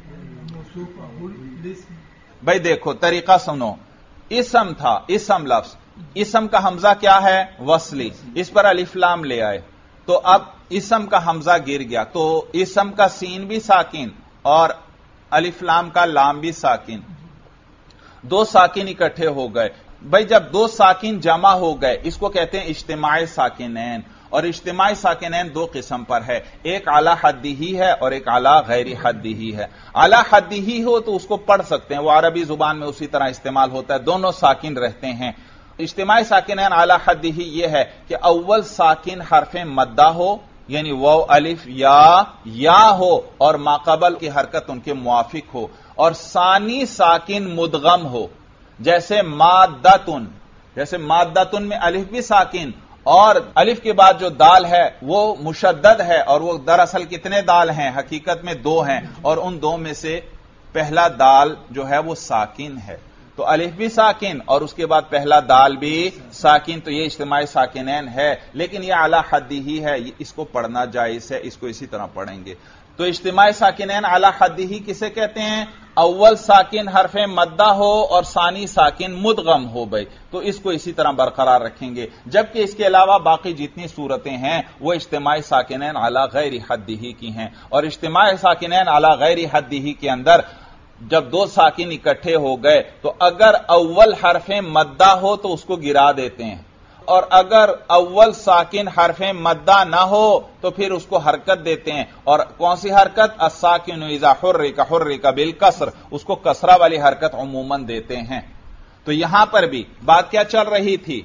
भाई? देखो तरीका सुनो, इसम था, इसम लफ्ज, इसम का हमजा क्या है? वसली, इस पर अलिफ्लाम ले आए, तो अब इसम का हमजा गिर गया, तो इसम का सीन भी साकिन और अलिफ्लाम का लाम भी साकिन, दो साकिन इकट्ठे हो गए। भाई जब दो साकिन जमा हो गए इसको कहते हैं इज्तिमाई साकिनैन, और इज्तिमाई साकिनैन दो किस्म पर है, एक आला हद्दी ही है और एक आला गैरी हद्दी ही है। आला हद्दी ही हो तो उसको पढ़ सकते हैं, वो अरबी जुबान में उसी तरह इस्तेमाल होता है, दोनों साकिन रहते हैं। इज्तिमाई साकिनैन आला हद्दी ही यह है कि अव्वल साकिन हरफे मद्दा हो, यानी वाव अलिफ या हो और माकबल की हरकत उनके मुआफिक हो, और सानी साकिन मुदगम हो, जैसे माद्दतुन, जैसे माद्दतुन में अलिफ भी साकिन और अलिफ के बाद जो दाल है वो मुशद्दद है, और वो दरअसल कितने दाल हैं? हकीकत में दो हैं, और उन दो में से पहला दाल जो है वो साकिन है, तो अलिफ भी साकिन और उसके बाद पहला दाल भी साकिन, तो ये इज्तिमाई साकिनैन है, लेकिन ये आला हद्दी ही है, इसको पढ़ना जायज है, इसको इसी तरह पढ़ेंगे। तो इज्तिमाई साकिनैन आला हद्दी ही किसे कहते हैं? अव्वल साकिन हरफे मद्दा हो और सानी साकिन मुदगम हो भाई, तो इसको इसी तरह बरकरार रखेंगे। जबकि इसके अलावा बाकी जितनी सूरतें हैं वो इज्तिमाई साकिनैन आला गैरी हद्दी ही की हैं, और इज्तिमाई साकिनैन आला गैरी हद्दी ही के अंदर जब दो साकिन इकट्ठे हो गए तो अगर अव्वल हरफे मद्दा हो तो उसको गिरा देते हैं, और अगर अव्वल साकिन हरफे मद्दा ना हो तो फिर उसको हरकत देते हैं। और कौन सी हरकत? अस्साकिनु इज़ा हुर्रिका बिल कसर, उसको कसरा वाली हरकत उमूमन देते हैं। तो यहां पर भी बात क्या चल रही थी?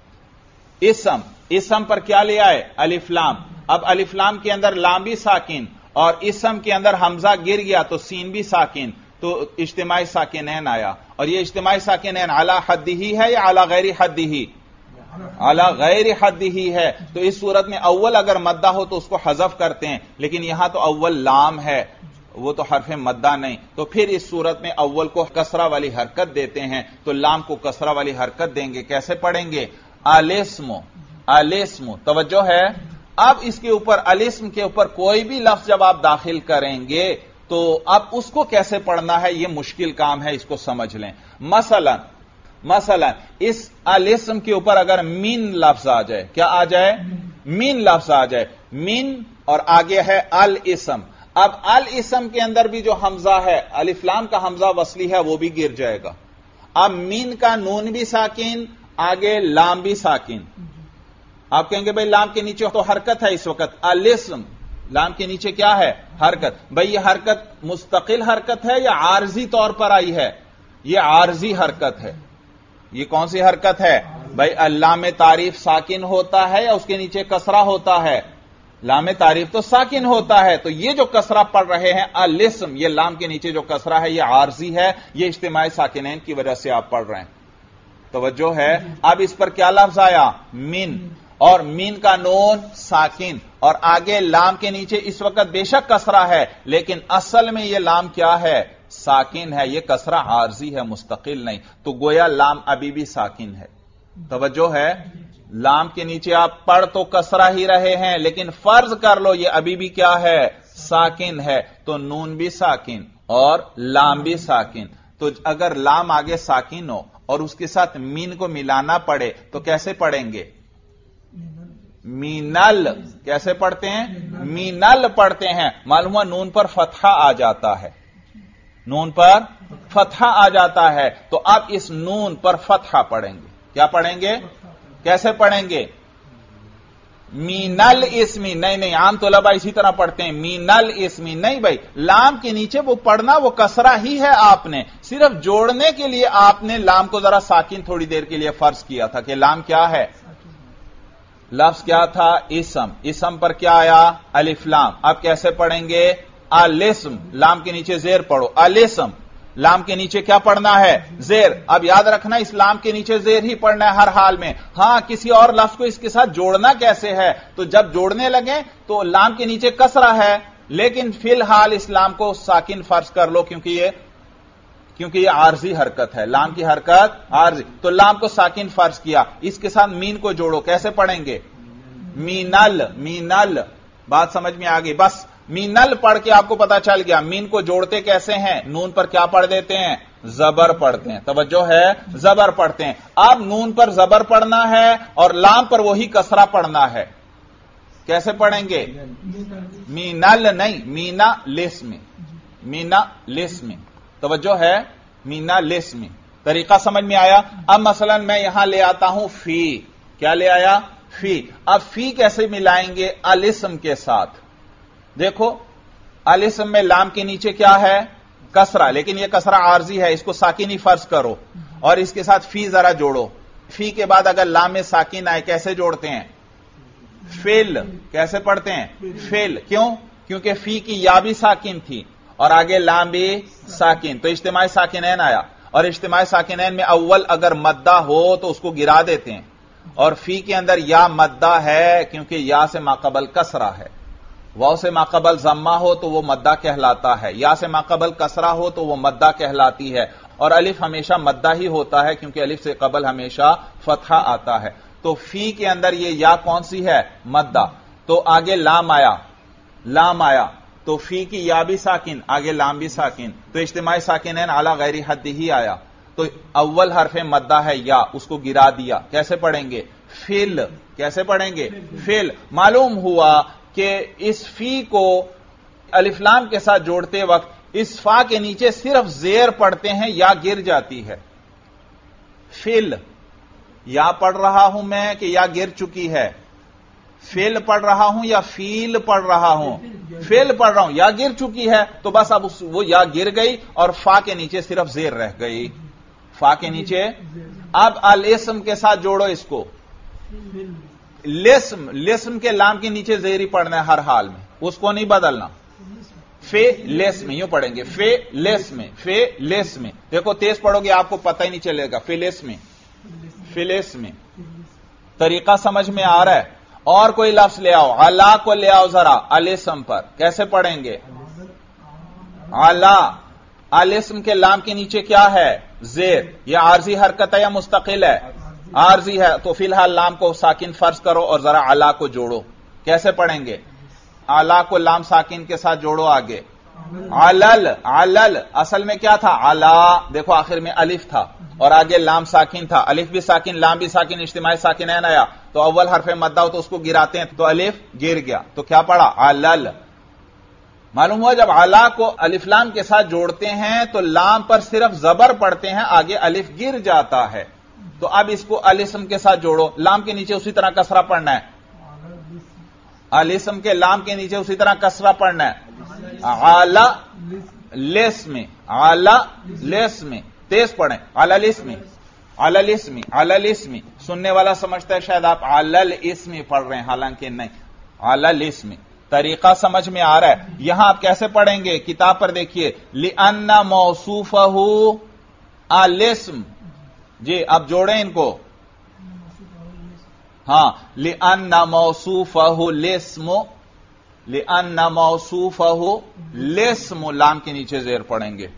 इसम पर क्या ले आए? अलिफ्लाम। अब अलिफ्लाम के अंदर लाम भी साकिन और इसम के अंदर हमजा गिर गया तो सीन भी साकिन, तो इज्तिमाई साकिनैन आया। और ये इज्तिमाई साकिनैन आला हद्दी ही है या आला गैरी हद्दी ही? आला गैरी हद्दी ही है। तो इस सूरत में अव्वल अगर मद्दा हो तो उसको हज़फ करते हैं, लेकिन यहां तो अव्वल लाम है, वो तो हरफे मद्दा नहीं, तो फिर इस सूरत में अव्वल को कसरा वाली हरकत देते हैं, तो लाम को कसरा वाली हरकत देंगे। कैसे पढ़ेंगे? अलिस्म, अलिस्म, तवज्जो है। अब इसके ऊपर अलिस्म के ऊपर कोई भी लफ्ज जब आप दाखिल करेंगे तो अब उसको कैसे पढ़ना है ये मुश्किल काम है, इसको समझ लें। मसलन इस अलिस्म के ऊपर अगर मिन लफ्ज आ जाए, क्या आ जाए? मिन लफ्ज आ जाए, मिन और आगे है अल इस्म। अब अल इस्म के अंदर भी जो हमजा है, अलिफ्लाम का हमजा वसली है, वो भी गिर जाएगा। अब मिन का नून भी साकिन, आगे लाम भी साकिन। आप कहेंगे भाई लाम के नीचे तो हरकत है इस वक्त, अलिस्म लाम के नीचे क्या है? हरकत। भाई ये हरकत मुस्तकिल हरकत है या आरजी तौर पर आई है? ये आरजी हरकत है। ये कौन सी हरकत है भाई? अल्लाह में तारीफ साकिन होता है या उसके नीचे कसरा होता है? लाम तारीफ तो साकिन होता है, तो ये जो कसरा पढ़ रहे हैं अलिस्म, ये लाम के नीचे जो कसरा है ये आरजी है, ये इज्तिमाई साकिनैन की वजह से आप पढ़ रहे हैं। तवज्जो है। अब इस पर क्या लफ्ज आया? मिन, और मीन का नून साकिन और आगे लाम के नीचे इस वक्त बेशक कसरा है, लेकिन असल में यह लाम क्या है? साकिन है। यह कसरा आरजी है, मुस्तकिल नहीं, तो गोया लाम अभी भी साकिन है। तवज्जो है। लाम के नीचे आप पढ़ तो कसरा ही रहे हैं, लेकिन फर्ज कर लो यह अभी भी क्या है? साकिन है, तो नून भी साकिन और लाम भी साकिन। तो अगर लाम आगे साकिन हो اور اس کے ساتھ مین کو ملانا پڑے تو کیسے پڑھیں گے؟ مینل. کیسے پڑھتے ہیں؟ مینل پڑھتے ہیں. معلوم ہوا نون پر فتحہ آ جاتا ہے، نون پر فتحہ آ جاتا ہے، تو آپ اس نون پر فتحہ پڑھیں گے. کیا پڑھیں گے؟ کیسے پڑھیں گے؟ مینل اسمی. نہیں، عام طلبہ اسی طرح پڑھتے ہیں مینل اسمی. نہیں بھائی، لام کے نیچے وہ پڑھنا وہ کسرہ ہی ہے. آپ نے صرف جوڑنے کے لیے آپ نے لام کو ذرا ساکن تھوڑی دیر کے لیے فرض کیا تھا کہ لام کیا ہے؟ لفظ کیا تھا؟ اسم. اسم پر کیا آیا؟ الف لام. اب کیسے پڑھیں گے؟ الاسم. لام کے نیچے زیر پڑھو. الاسم. لام کے نیچے کیا پڑھنا ہے؟ زیر. اب یاد رکھنا اس لام کے نیچے زیر ہی پڑھنا ہے ہر حال میں. ہاں، کسی اور لفظ کو اس کے ساتھ جوڑنا کیسے ہے؟ تو جب جوڑنے لگیں تو لام کے نیچے کسرہ ہے، لیکن فی الحال اس لام کو ساکن فرض کر لو کیونکہ یہ عارضی حرکت ہے. لام کی حرکت عارضی، تو لام کو ساکن فرض کیا. اس کے ساتھ مین کو جوڑو. کیسے پڑھیں گے؟ مینل. مینل. بات سمجھ میں آ گئی؟ بس مینل پڑھ کے آپ کو پتا چل گیا مین کو جوڑتے کیسے ہیں. نون پر کیا پڑھ دیتے ہیں؟ زبر پڑھتے ہیں. توجہ ہے؟ زبر پڑھتے ہیں. اب نون پر زبر پڑھنا ہے اور لام پر وہی کسرہ پڑھنا ہے. کیسے پڑھیں گے؟ مینل نہیں، مینا لسم. مینا لسم. توجہ ہے؟ مینا لسم. طریقہ سمجھ میں آیا؟ اب مثلا میں یہاں لے آتا ہوں فی. کیا لے آیا؟ فی. اب فی کیسے ملائیں گے الاسم کے ساتھ؟ دیکھو الاسم میں لام کے نیچے کیا ہے؟ کسرہ، لیکن یہ کسرہ عارضی ہے، اس کو ساکن ہی فرض کرو اور اس کے ساتھ فی ذرا جوڑو. فی کے بعد اگر لام میں ساکن آئے کیسے جوڑتے ہیں؟ فیل. کیسے پڑھتے ہیں؟ فیل. کیوں؟ کیونکہ فی کی یا بھی ساکن تھی اور آگے لام بھی ساکن، تو اجتماعی ساکنین آیا. اور اجتماعی ساکنین میں اول اگر مدہ ہو تو اس کو گرا دیتے ہیں، اور فی کے اندر یا مدہ ہے کیونکہ یا سے ماقبل کسرہ ہے. واو سے ماقبل ضمہ ہو تو وہ مدہ کہلاتا ہے، یا سے ماقبل کسرہ ہو تو وہ مدہ کہلاتی ہے، اور الف ہمیشہ مدہ ہی ہوتا ہے کیونکہ الف سے قبل ہمیشہ فتحہ آتا ہے. تو فی کے اندر یہ یا کون سی ہے؟ مدہ. تو آگے لام آیا، لام آیا تو فی کی یا بھی ساکن، آگے لام بھی ساکن، تو اجتماعی ساکنین علی غیر حد ہی آیا. تو اول حرف مدہ ہے یا، اس کو گرا دیا. کیسے پڑھیں گے؟ فیل. کیسے پڑھیں گے؟ فیل. معلوم ہوا کہ اس فی کو الف لام کے ساتھ جوڑتے وقت اس فا کے نیچے صرف زیر پڑھتے ہیں یا گر جاتی ہے. فیل. یا پڑھ رہا ہوں میں کہ یا گر چکی ہے؟ فیل پڑھ رہا ہوں یا فیل پڑھ رہا ہوں؟ فیل پڑھ رہا ہوں. یا گر چکی ہے تو بس اب وہ یا گر گئی اور فا کے نیچے صرف زیر رہ گئی. فا کے نیچے. اب الاسم کے ساتھ جوڑو اس کو. لسم. لسم کے لام کے نیچے زیر ہی پڑھنا ہے ہر حال میں، اس کو نہیں بدلنا. فے لسم یوں پڑھیں گے. فے لسم. فے لسم. دیکھو تیز پڑھو گے آپ کو پتہ ہی نہیں چلے گا. فے لسم. فے لسم. طریقہ سمجھ میں آ رہا ہے؟ اور کوئی لفظ لے آؤ. علا کو لے آؤ ذرا الاسم پر. کیسے پڑھیں گے؟ علا. الاسم کے لام کے نیچے کیا ہے؟ زیر. یہ عارضی حرکت ہے یا مستقل ہے؟ عارضی ہے. تو فی الحال لام کو ساکن فرض کرو اور ذرا علا کو جوڑو. کیسے پڑھیں گے؟ علا کو لام ساکن کے ساتھ جوڑو. آگے علل. علل اصل میں کیا تھا؟ علا. دیکھو آخر میں الف تھا اور آگے لام ساکن تھا. الف بھی ساکن لام بھی ساکن، اجتماعی ساکنین آیا تو اول حرف مدہ ہو تو اس کو گراتے ہیں، تو الف گر گیا تو کیا پڑھا؟ علل. معلوم ہوا جب علا کو الف لام کے ساتھ جوڑتے ہیں تو لام پر صرف زبر پڑھتے ہیں، آگے الف گر جاتا ہے. تو اب اس کو الاسم کے ساتھ جوڑو. لام کے نیچے اسی طرح کسرہ پڑھنا ہے. الاسم کے لام کے نیچے اسی طرح کسرہ پڑھنا ہے. علا لسم. علا لسم. تیز پڑھیں. علا لسم. علا لسم. علا لسم. سننے والا سمجھتا ہے شاید آپ علا الاسم پڑھ رہے ہیں، حالانکہ نہیں. علا لسم. طریقہ سمجھ میں آ رہا ہے؟ یہاں آپ کیسے پڑھیں گے؟ کتاب پر دیکھیے. لِأَنَّ مَوْصُوفَهُ الاسم. جی اب جوڑیں ان کو. ہاں لِأَنَّ مَوْصُوفَهُ الاسم. لِأَنَّ مَوْصُوفَهُ الاسم. لام کے نیچے زیر پڑھیں گے.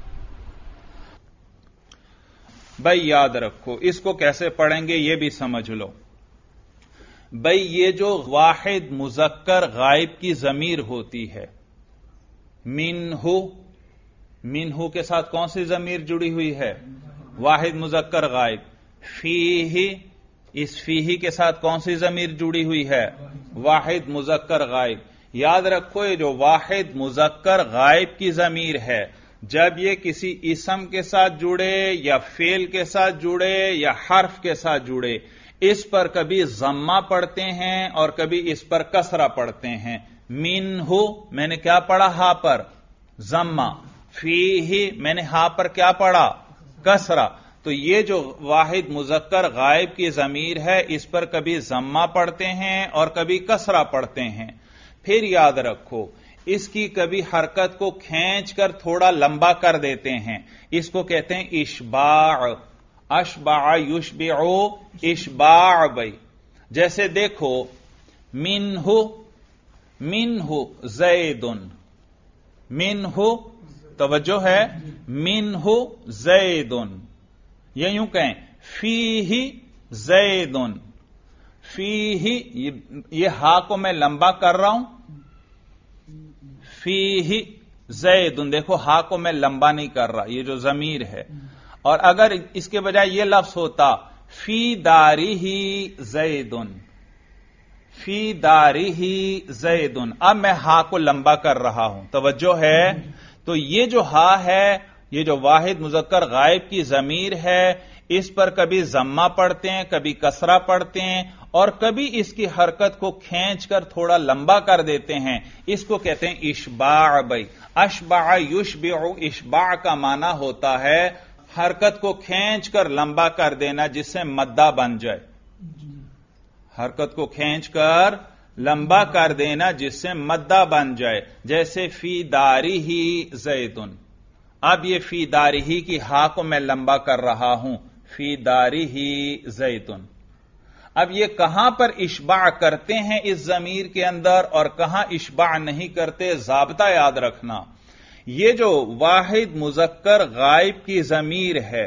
بھائی یاد رکھو اس کو کیسے پڑھیں گے یہ بھی سمجھ لو. بھائی یہ جو واحد مذکر غائب کی ضمیر ہوتی ہے، منہ، منہ کے ساتھ کون سی ضمیر جڑی ہوئی ہے؟ वाहिद मुजक्कर गायब। फीही, इस फीही के साथ कौन सी जमीर जुड़ी हुई है? वाहिद मुजक्कर गायब। याद रखो ये जो वाहिद मुजक्कर गायब की जमीर है, जब ये किसी इसम के साथ जुड़े या फेल के साथ जुड़े या हर्फ के साथ जुड़े, इस पर कभी जम्मा पढ़ते हैं और कभी इस पर कसरा पढ़ते हैं। मिन्हु मैंने क्या पढ़ा? हा पर जम्मा। फीही मैंने हा पर क्या पढ़ा? कसरा। तो ये जो वाहिद मुजक्कर गायब की जमीर है, इस पर कभी जम्मा पढ़ते हैं और कभी कसरा पढ़ते हैं। फिर याद रखो, इसकी कभी हरकत को खींच कर थोड़ा लंबा कर देते हैं, इसको कहते हैं इशबा। अशबा युशबिउ इशबा बई। जैसे देखो, मिन्हु, मिन्हु ज़ैदुन, मिन्हु तवज्जो है, मिन्हु ज़ैदुन। ये यूं कहें फीही ज़ैदुन। फीही, ये हा को मैं लंबा कर रहा हूं, फीही ज़ैदुन। देखो हा को मैं लंबा नहीं कर रहा, ये जो जमीर है। और अगर इसके बजाय ये लफ्ज होता फी दारिही ज़ैदुन, फी दारिही ज़ैदुन, अब मैं हा को लंबा कर रहा हूं, तवज्जो है। तो ये जो हा है, ये जो वाहिद मुजक्कर गायब की जमीर है, इस पर कभी जम्मा पढ़ते हैं, कभी कसरा पढ़ते हैं और कभी इसकी हरकत को खींचकर थोड़ा लंबा कर देते हैं, इसको कहते हैं इशबा बई। अशबा युशबिउ, इशबा का माना होता है हरकत को खींचकर लंबा कर देना जिससे मद्दा बन जाए, हरकत को खींचकर लंबा कर देना जिससे मद्दा बन जाए। जैसे फी दारी ही ज़ैदुन, अब ये फी दारी ही की हा को मैं लंबा कर रहा हूं, फी दारी ही ज़ैदुन। अब ये कहां पर इशबा करते हैं इस जमीर के अंदर और कहां इशबा नहीं करते, ज़ाब्ता याद रखना। ये जो वाहिद मुजक्कर गायब की जमीर है,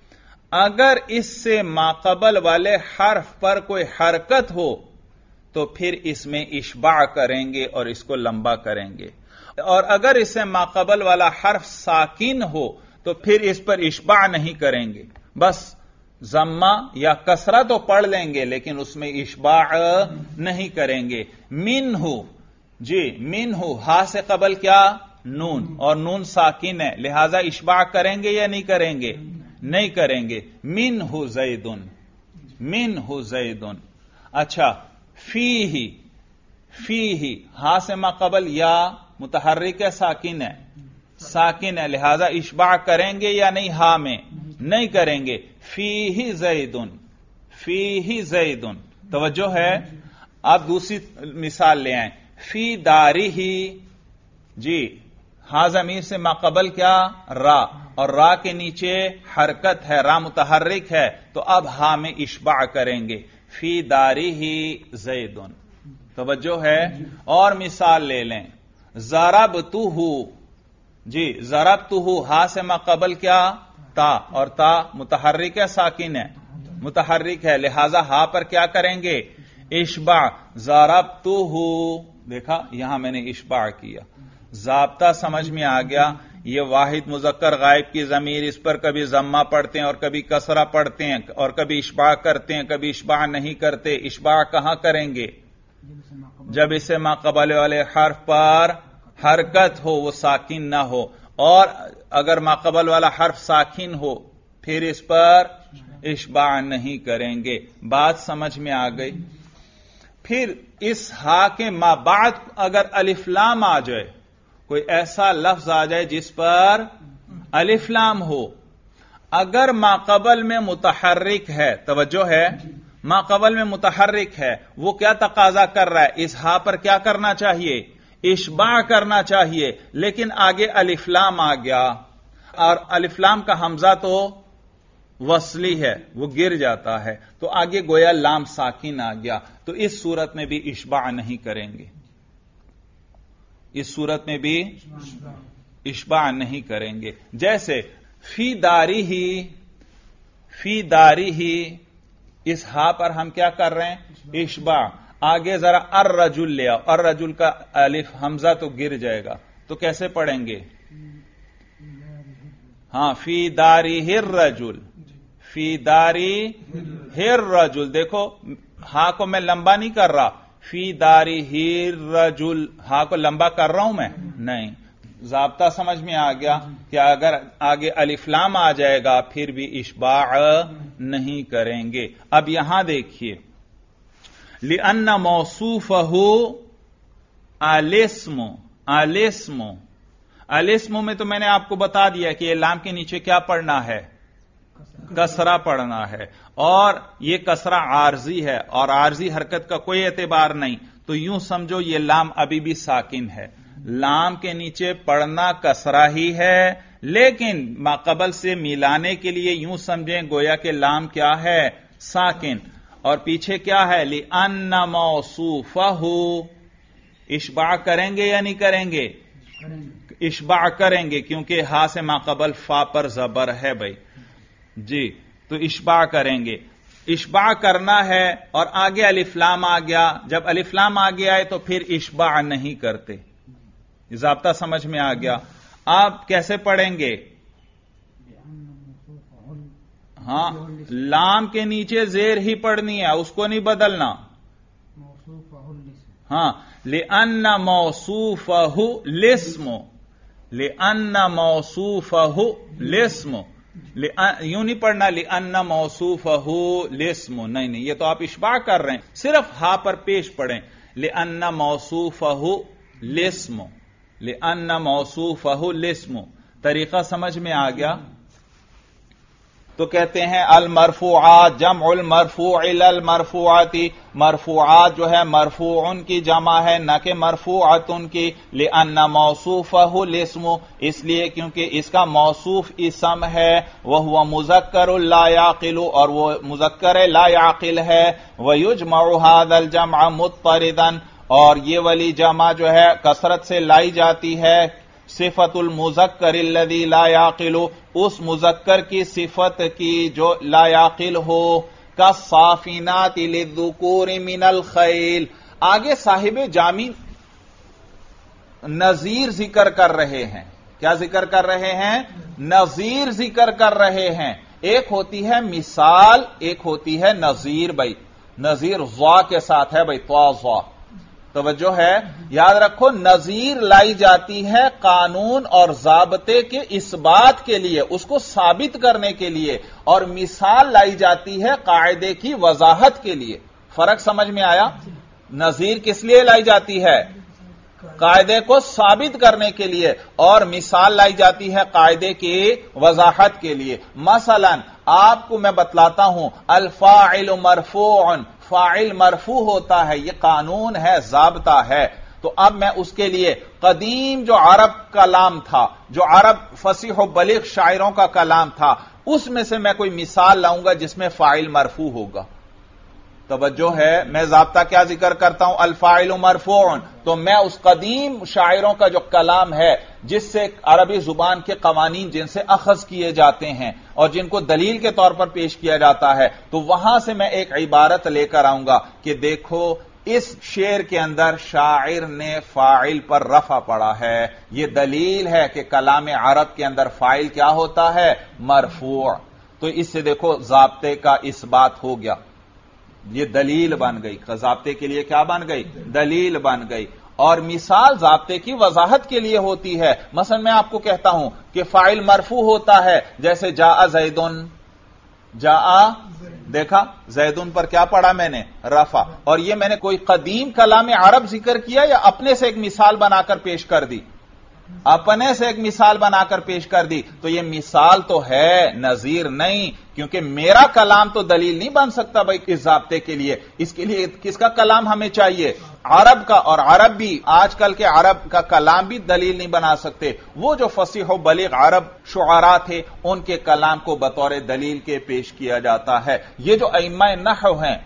अगर इससे माकबल वाले हर्फ पर कोई हरकत हो तो फिर इसमें इशबा करेंगे और इसको लंबा करेंगे, और अगर इससे माकबल वाला हर्फ साकिन हो तो फिर इस पर इशबा नहीं करेंगे, बस जम्मा या कसरा तो पढ़ लेंगे लेकिन उसमें इशबा नहीं करेंगे। मिन्हु, जी मिन्हु, हा से कबल क्या? नून, और नून साकिन है, लिहाजा इशबा करेंगे या नहीं करेंगे? नहीं करेंगे। मिन्हु ज़ैदुन, मिन्हु ज़ैदुन। अच्छा, फीही, फीही, हा से माकबल या मुतहर्रिक है, साकिन है, साकिन है, लिहाजा इशबा करेंगे या नहीं? हा में नहीं करेंगे। फीही ज़ैदुन, फीही ज़ैदुन, तवज्जो है। आप दूसरी मिसाल ले आए, फी दारी ही, जी हा ज़मीर से माकबल क्या? रा, और रा के नीचे हरकत है, रा मुतहर्रिक है, तो अब हा में इशबा करेंगे, फी दारी ही ज़ैदुन, तवज्जो है। और मिसाल ले लें, ज़रबतुहु, जी ज़रबतुहु, हा से माकबल क्या? ता, और ता मुतहर्रिक है, साकिन है, मुतहर्रिक है, लिहाजा हा पर क्या करेंगे? इशबा। ज़रबतुहु, देखा यहां मैंने इशबा किया। ज़ाब्ता समझ में आ गया। ये वाहिद मुजक्कर गायब की जमीर, इस पर कभी जम्मा पढ़ते हैं और कभी कसरा पढ़ते हैं और कभी इशबा करते हैं, कभी इशबा नहीं करते। इशबा कहां करेंगे? जब इसे माकबल वाले हर्फ पर हरकत हो, वो साकिन ना हो, और अगर माकबल वाला हर्फ साकिन हो फिर इस पर इशबा नहीं करेंगे। बात समझ में आ गई। फिर इस हा के माबाद अगर अलिफ लाम आ जाए, कोई ऐसा लफ्ज आ जाए जिस पर अलिफ लाम हो, अगर माकबल में मुतहर्रिक है, तवज्जो है, माकबल में मुतहर्रिक है, वो क्या तकाजा कर रहा है? इस हा पर क्या करना चाहिए? इशबा करना चाहिए, लेकिन आगे अलिफ लाम आ गया और अलिफ लाम का हमजा तो वसली है, वो गिर जाता है, तो आगे गोया लाम साकिन आ गया, तो इस सूरत में भी इशबा नहीं करेंगे, इस सूरत में भी इशबा नहीं करेंगे। जैसे फी दारी ही, फी दारी ही, इस हा पर हम क्या कर रहे हैं? इशबा। आगे जरा अर रजुल ले आओ, अर रजुल का अलिफ हमजा तो गिर जाएगा, तो कैसे पढ़ेंगे? हां, फी दारी हिर रजुल, फी दारी हिर रजुल, देखो हा को मैं लंबा नहीं कर रहा, फी दारी हिर रजुल, हा को लंबा कर रहा हूं मैं नहीं। ज़ाब्ता समझ में आ गया कि अगर आगे अलिफ लाम आ जाएगा फिर भी इश्बा नहीं करेंगे। अब यहां देखिए, लिअन्ना मौसूफहु अलिस्मु, अलिस्मु, अलिस्मु में तो मैंने आपको बता दिया कि ये लाम के नीचे क्या पढ़ना है, कसरा पढ़ना है, और ये कसरा आरजी है और आरजी हरकत का कोई एतबार नहीं, तो यूं समझो ये लाम अभी भी साकिन है। लाम के नीचे पढ़ना कसरा ही है, लेकिन माकबल से मिलाने के लिए यूं समझें गोया के लाम क्या है, साकिन, और पीछे क्या है, लिअन्ना मौसूफहु, इश्बा करेंगे या नहीं करेंगे, इश्बा करेंगे, क्योंकि हा से माकबल फा पर जबर है भाई जी, तो इश्बा करेंगे। इश्बा करना है और आगे अलिफ्लाम आ गया, जब अलिफ्लाम आ गया है तो फिर इश्बा नहीं करते। ज़ाब्ता समझ में आ गया। आप कैसे पढ़ेंगे, हां, लाम के नीचे जेर ही पढ़नी है, उसको नहीं बदलना। हां, लिअन्ना मौसूफहु लिस्मु, लिअन्ना मौसूफहु लिस्मु, यूं नहीं पढ़ना लिअन्ना मौसूफहु लिस्मु, नहीं नहीं, ये तो आप इश्बा कर रहे हैं, सिर्फ हा पर पेश पढ़ें, लिअन्ना मौसूफहु लिस्मु, लिअन्ना मौसूफहु लिस्मु। तरीका समझ में आ गया। तो कहते हैं अल मरफूआत जमउल मरफूइल अल मरफूआती, मरफूआत जो है मरफूउन की जमा है, न कि मरफूअतुन की। लिअन्ना मौसूफहु लिस्मु, इसलिए क्योंकि इसका मौसूफ इसम है, वह हुआ मुज़क्करुल ला याक़िलु, और वो मुज़क्कर ला याक़िल है। व युजमउ हादल जमअ मुत्तरिदन, और ये वाली जमा जो है कसरत से लाई जाती है। सिफतुल मुज़क्कर लदी ला याक़िलु, उस मुज़क्कर की सिफत की जो ला याक़िल हो। का साफिनाति लिद्दुकूरि मिनल खैल, आगे साहिब जामी नजीर जिक्र कर रहे हैं। क्या जिक्र कर रहे हैं, नजीर जिक्र कर रहे हैं। एक होती है मिसाल, एक होती है नजीर। भाई नजीर ज़ा के साथ है, भाई त्वा, तवज्जो है, याद रखो, नजीर लाई जाती है कानून और ज़ाबते के इस बात के लिए, उसको साबित करने के लिए, और मिसाल लाई जाती है कायदे की वजाहत के लिए। फर्क समझ में आया? नजीर किस लिए लाई जाती है, कायदे को साबित करने के लिए, और मिसाल लाई जाती है कायदे की वजाहत के लिए। मसलन आपको मैं बतलाता हूं, अल फाइल मरफूउन, फाइल मरफू होता है, यह कानून है, ज़ाब्ता है। तो अब मैं उसके लिए कदीम जो अरब कलाम था, जो अरब फसीह व बलीग शायरों का कलाम था, उसमें से मैं कोई मिसाल लाऊंगा जिसमें फाइल मरफू होगा। तवज्जो है, मैं ज़ाब्ता क्या जिक्र करता हूं, अल फाइल मरफूउन, तो मैं उस कदीम शायरों का जो कलाम है, जिससे अरबी जुबान के कवानीन जिनसे अखज किए जाते हैं और जिनको दलील के तौर पर पेश किया जाता है, तो वहां से मैं एक इबारत लेकर आऊंगा कि देखो इस शेर के अंदर शायर ने फाइल पर रफा पड़ा है। यह दलील है कि कलाम अरब के अंदर फाइल क्या होता है, मरफू। तो इससे देखो ज़ाब्ते का इस बात हो गया, ये दलील बन गई। ज़ाब्ते के लिए क्या बन गई, दलील बन गई। और मिसाल ज़ाब्ते की वजाहत के लिए होती है। मसलन मैं आपको कहता हूं कि फाइल मरफू होता है, जैसे जाआ ज़ैदुन, जाआ, देखा ज़ैदुन पर क्या पढ़ा मैंने, रफा। और ये मैंने कोई कदीम कलाम अरब जिक्र किया या अपने से एक मिसाल बनाकर पेश कर दी, अपने से एक मिसाल बनाकर पेश कर दी। तो ये मिसाल तो है, नजीर नहीं, क्योंकि मेरा कलाम तो दलील नहीं बन सकता भाई इस ज़ाब्ते के लिए। इसके लिए किसका कलाम हमें चाहिए, अरब का। और अरब भी, आजकल के अरब का कलाम भी दलील नहीं बना सकते। वो जो फसीह व बलीग अरब शुआरा थे, उनके कलाम को बतौर दलील के पेश किया जाता है। ये जो अइम्मा नहव हैं,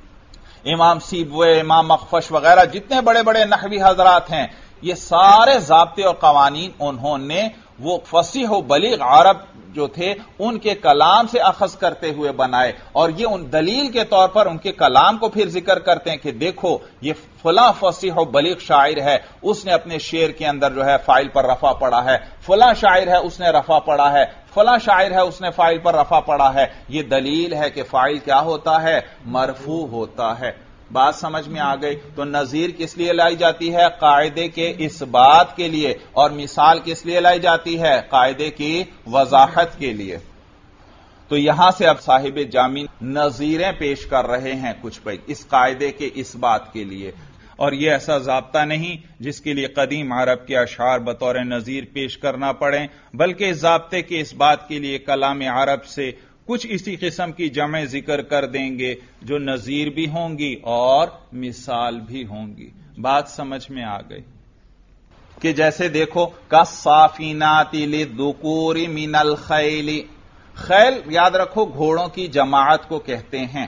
इमाम सीबवे, इमाम मखफश वगैरह, जितने बड़े बड़े नहवी हजरात हैं, ये सारे ज़ाब्ते और कवानीन उन्होंने وہ فصیح و بلیغ عرب جو تھے ان کے کلام سے اخذ کرتے ہوئے بنائے، اور یہ ان دلیل کے طور پر ان کے کلام کو پھر ذکر کرتے ہیں کہ دیکھو یہ فلاں فصیح و بلیغ شاعر ہے، اس نے اپنے شعر کے اندر جو ہے فاعل پر رفع پڑا ہے، فلاں شاعر ہے اس نے رفع پڑا ہے، فلاں شاعر ہے اس نے فاعل پر رفع پڑا ہے۔ یہ دلیل ہے کہ فاعل کیا ہوتا ہے؟ مرفوع ہوتا ہے۔ بات سمجھ میں آ گئی؟ تو نظیر کس لیے لائی جاتی ہے؟ قاعدے کے اس بات کے لیے، اور مثال کس لیے لائی جاتی ہے؟ قاعدے کی وضاحت کے لیے۔ تو یہاں سے اب صاحب جامی نظیریں پیش کر رہے ہیں کچھ بھائی اس قاعدے کے اس بات کے لیے، اور یہ ایسا ضابطہ نہیں جس کے لیے قدیم عرب کے اشعار بطور نظیر پیش کرنا پڑیں، بلکہ اس ضابطے کے اس بات کے لیے کلام عرب سے کچھ اسی قسم کی جمع ذکر کر دیں گے جو نظیر بھی ہوں گی اور مثال بھی ہوں گی۔ بات سمجھ میں آ گئی؟ کہ جیسے دیکھو کالصافینات للذکور من الخیل، خیل یاد رکھو گھوڑوں کی جماعت کو کہتے ہیں۔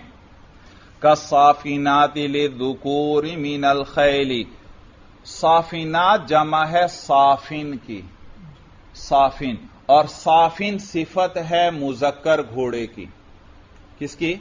کالصافینات للذکور من الخیل، صافینات جمع ہے صافن کی، صافن، اور صافن صفت ہے مذکر گھوڑے کی۔ کس کی؟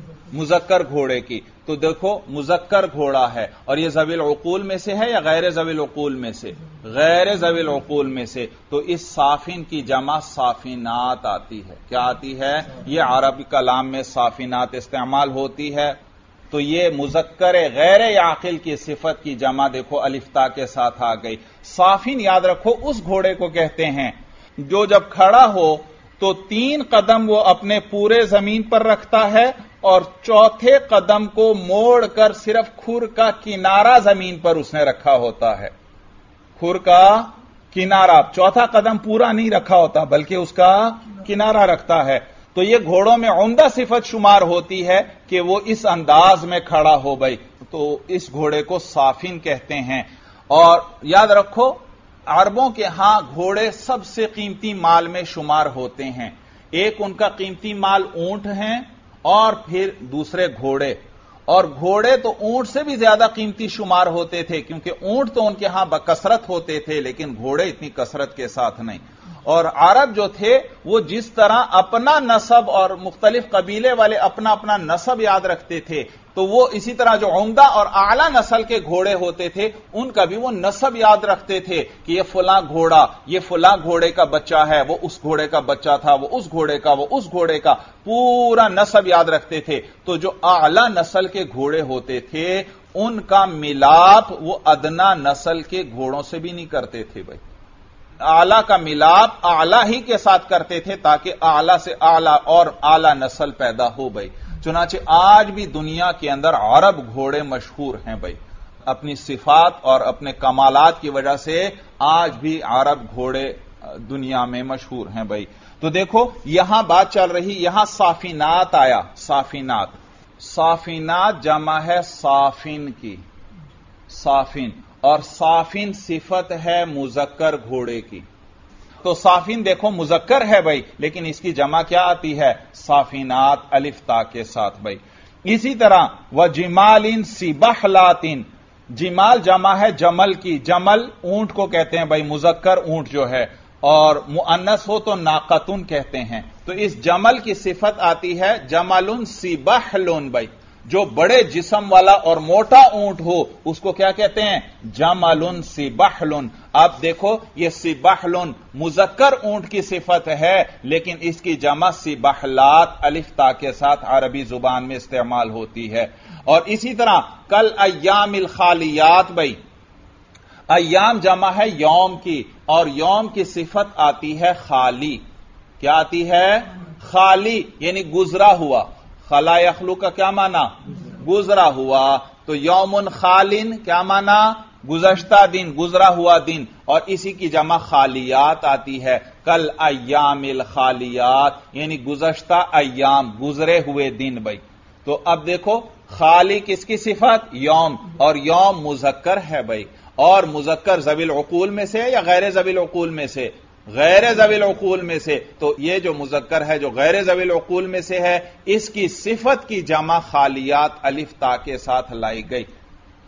مذکر گھوڑے کی۔ تو دیکھو مذکر گھوڑا ہے، اور یہ ذوی العقول میں سے ہے یا غیر ذوی العقول میں سے؟ غیر ذوی العقول میں سے۔ تو اس صافن کی جمع صافینات آتی ہے۔ کیا آتی ہے؟ یہ عربی کلام میں صافینات استعمال ہوتی ہے۔ تو یہ مذکر غیر عاقل کی صفت کی جمع دیکھو الف تا کے ساتھ آ گئی۔ صافن یاد رکھو اس گھوڑے کو کہتے ہیں جو جب کھڑا ہو تو 3 قدم وہ اپنے پورے زمین پر رکھتا ہے، اور چوتھے قدم کو موڑ کر صرف کھر کا کنارہ زمین پر اس نے رکھا ہوتا ہے۔ کھر کا کنارہ، چوتھا قدم پورا نہیں رکھا ہوتا بلکہ اس کا کنارہ رکھتا ہے۔ تو یہ گھوڑوں میں عمدہ صفت شمار ہوتی ہے کہ وہ اس انداز میں کھڑا ہو بھائی، تو اس گھوڑے کو صافن کہتے ہیں۔ اور یاد رکھو عربوں کے ہاں گھوڑے سب سے قیمتی مال میں شمار ہوتے ہیں۔ ایک ان کا قیمتی مال اونٹ ہیں، اور پھر دوسرے گھوڑے، اور گھوڑے تو اونٹ سے بھی زیادہ قیمتی شمار ہوتے تھے، کیونکہ اونٹ تو ان کے ہاں بکثرت ہوتے تھے لیکن گھوڑے اتنی کثرت کے ساتھ نہیں۔ اور عرب جو تھے وہ جس طرح اپنا نسب اور مختلف قبیلے والے اپنا اپنا نسب یاد رکھتے تھے، تو وہ اسی طرح جو عمدہ اور اعلیٰ نسل کے گھوڑے ہوتے تھے ان کا بھی وہ نسب یاد رکھتے تھے کہ یہ فلاں گھوڑا، یہ فلاں گھوڑے کا بچہ ہے، وہ اس گھوڑے کا بچہ تھا، وہ اس گھوڑے کا، وہ اس گھوڑے کا، پورا نسب یاد رکھتے تھے۔ تو جو اعلیٰ نسل کے گھوڑے ہوتے تھے ان کا ملاپ وہ ادنا نسل کے گھوڑوں سے بھی نہیں کرتے تھے بھائی، اعلیٰ کا ملاپ اعلیٰ ہی کے ساتھ کرتے تھے تاکہ اعلیٰ سے اعلیٰ اور اعلیٰ نسل پیدا ہو بھائی۔ چنانچہ آج بھی دنیا کے اندر عرب گھوڑے مشہور ہیں بھائی، اپنی صفات اور اپنے کمالات کی وجہ سے آج بھی عرب گھوڑے دنیا میں مشہور ہیں بھائی۔ تو دیکھو یہاں بات چل رہی، یہاں صافینات آیا، صافینات، صافینات جمع ہے صافن کی، صافن، اور صافن صفت ہے مذکر گھوڑے کی۔ تو صافن دیکھو مذکر ہے بھائی، لیکن اس کی جمع کیا آتی ہے؟ صافینات الف تا کے ساتھ بھائی۔ اسی طرح وجمال سبحلات، جمال جمع ہے جمل کی، جمل اونٹ کو کہتے ہیں بھائی، مذکر اونٹ جو ہے، اور مؤنث ہو تو ناقتن کہتے ہیں۔ تو اس جمل کی صفت آتی ہے جمل سبحل بھائی، جو بڑے جسم والا اور موٹا اونٹ ہو اس کو کیا کہتے ہیں؟ جمل سبحل۔ اب دیکھو یہ سبحل مذکر اونٹ کی صفت ہے، لیکن اس کی جمع سبحلات الف تا کے ساتھ عربی زبان میں استعمال ہوتی ہے۔ اور اسی طرح کل ایام الخالیات بھائی، ایام جمع ہے یوم کی، اور یوم کی صفت آتی ہے خالی۔ کیا آتی ہے؟ خالی، یعنی گزرا ہوا۔ خلا یخلو کا کیا معنی؟ گزرا ہوا۔ تو یوم خالن کیا معنی؟ گزشتہ دن، گزرا ہوا دن، اور اسی کی جمع خالیات آتی ہے، کل ایام الخالیات، یعنی گزشتہ ایام، گزرے ہوئے دن بھائی۔ تو اب دیکھو خالی کس کی صفت؟ یوم، اور یوم مذکر ہے بھائی، اور مذکر ذوی العقول میں سے یا غیر ذوی العقول میں سے؟ غیر ذوی العقول میں سے۔ تو یہ جو مذکر ہے جو غیر ذوی العقول میں سے ہے، اس کی صفت کی جمع خالیات الف تا کے ساتھ لائی گئی۔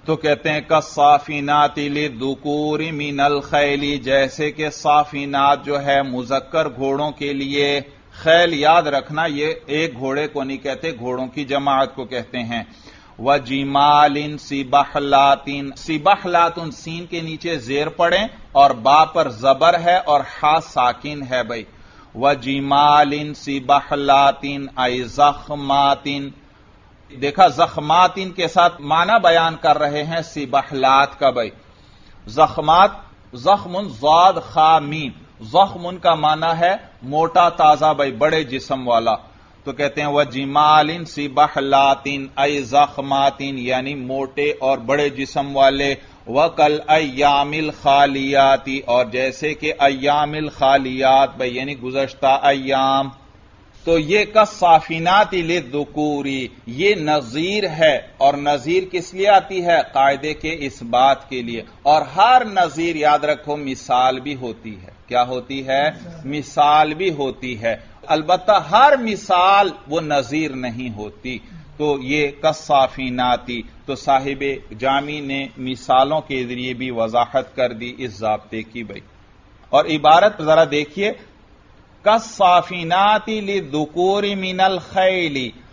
تو کہتے ہیں کالصافینات للذکور من الخیل، جیسے کہ صافینات جو ہے مذکر گھوڑوں کے لیے، خیل یاد رکھنا یہ ایک گھوڑے کو نہیں کہتے، گھوڑوں کی جماعت کو کہتے ہیں۔ وجمال سبحلات، سبحلات سین کے نیچے زیر پڑیں اور با پر زبر ہے اور ہا ساکن ہے بھائی۔ وجمال سبحلات ای زخمات، دیکھا زخمات کے ساتھ معنی بیان کر رہے ہیں سبحلات کا بھائی۔ زخمات، زخم ضاد خا میم، زخم کا معنی ہے موٹا تازہ بھائی، بڑے جسم والا، تو کہتے ہیں وجمال سبحلات ای زخمات، یعنی موٹے اور بڑے جسم والے۔ وکل ایام الخالیات، اور جیسے کہ ایام الخالیات بھائی یعنی گزشتہ ایام۔ تو یہ کالصافینات للذکور یہ نظیر ہے، اور نظیر کس لیے آتی ہے؟ قاعدے کے اس بات کے لیے، اور ہر نظیر یاد رکھو مثال بھی ہوتی ہے۔ کیا ہوتی ہے؟ مثال بھی ہوتی ہے، البتہ ہر مثال وہ نظیر نہیں ہوتی۔ تو یہ کالصافینات، تو صاحب جامی نے مثالوں کے ذریعے بھی وضاحت کر دی اس ضابطے کی بھائی۔ اور عبارت ذرا دیکھیے، کالصافینات للذکور من الخیل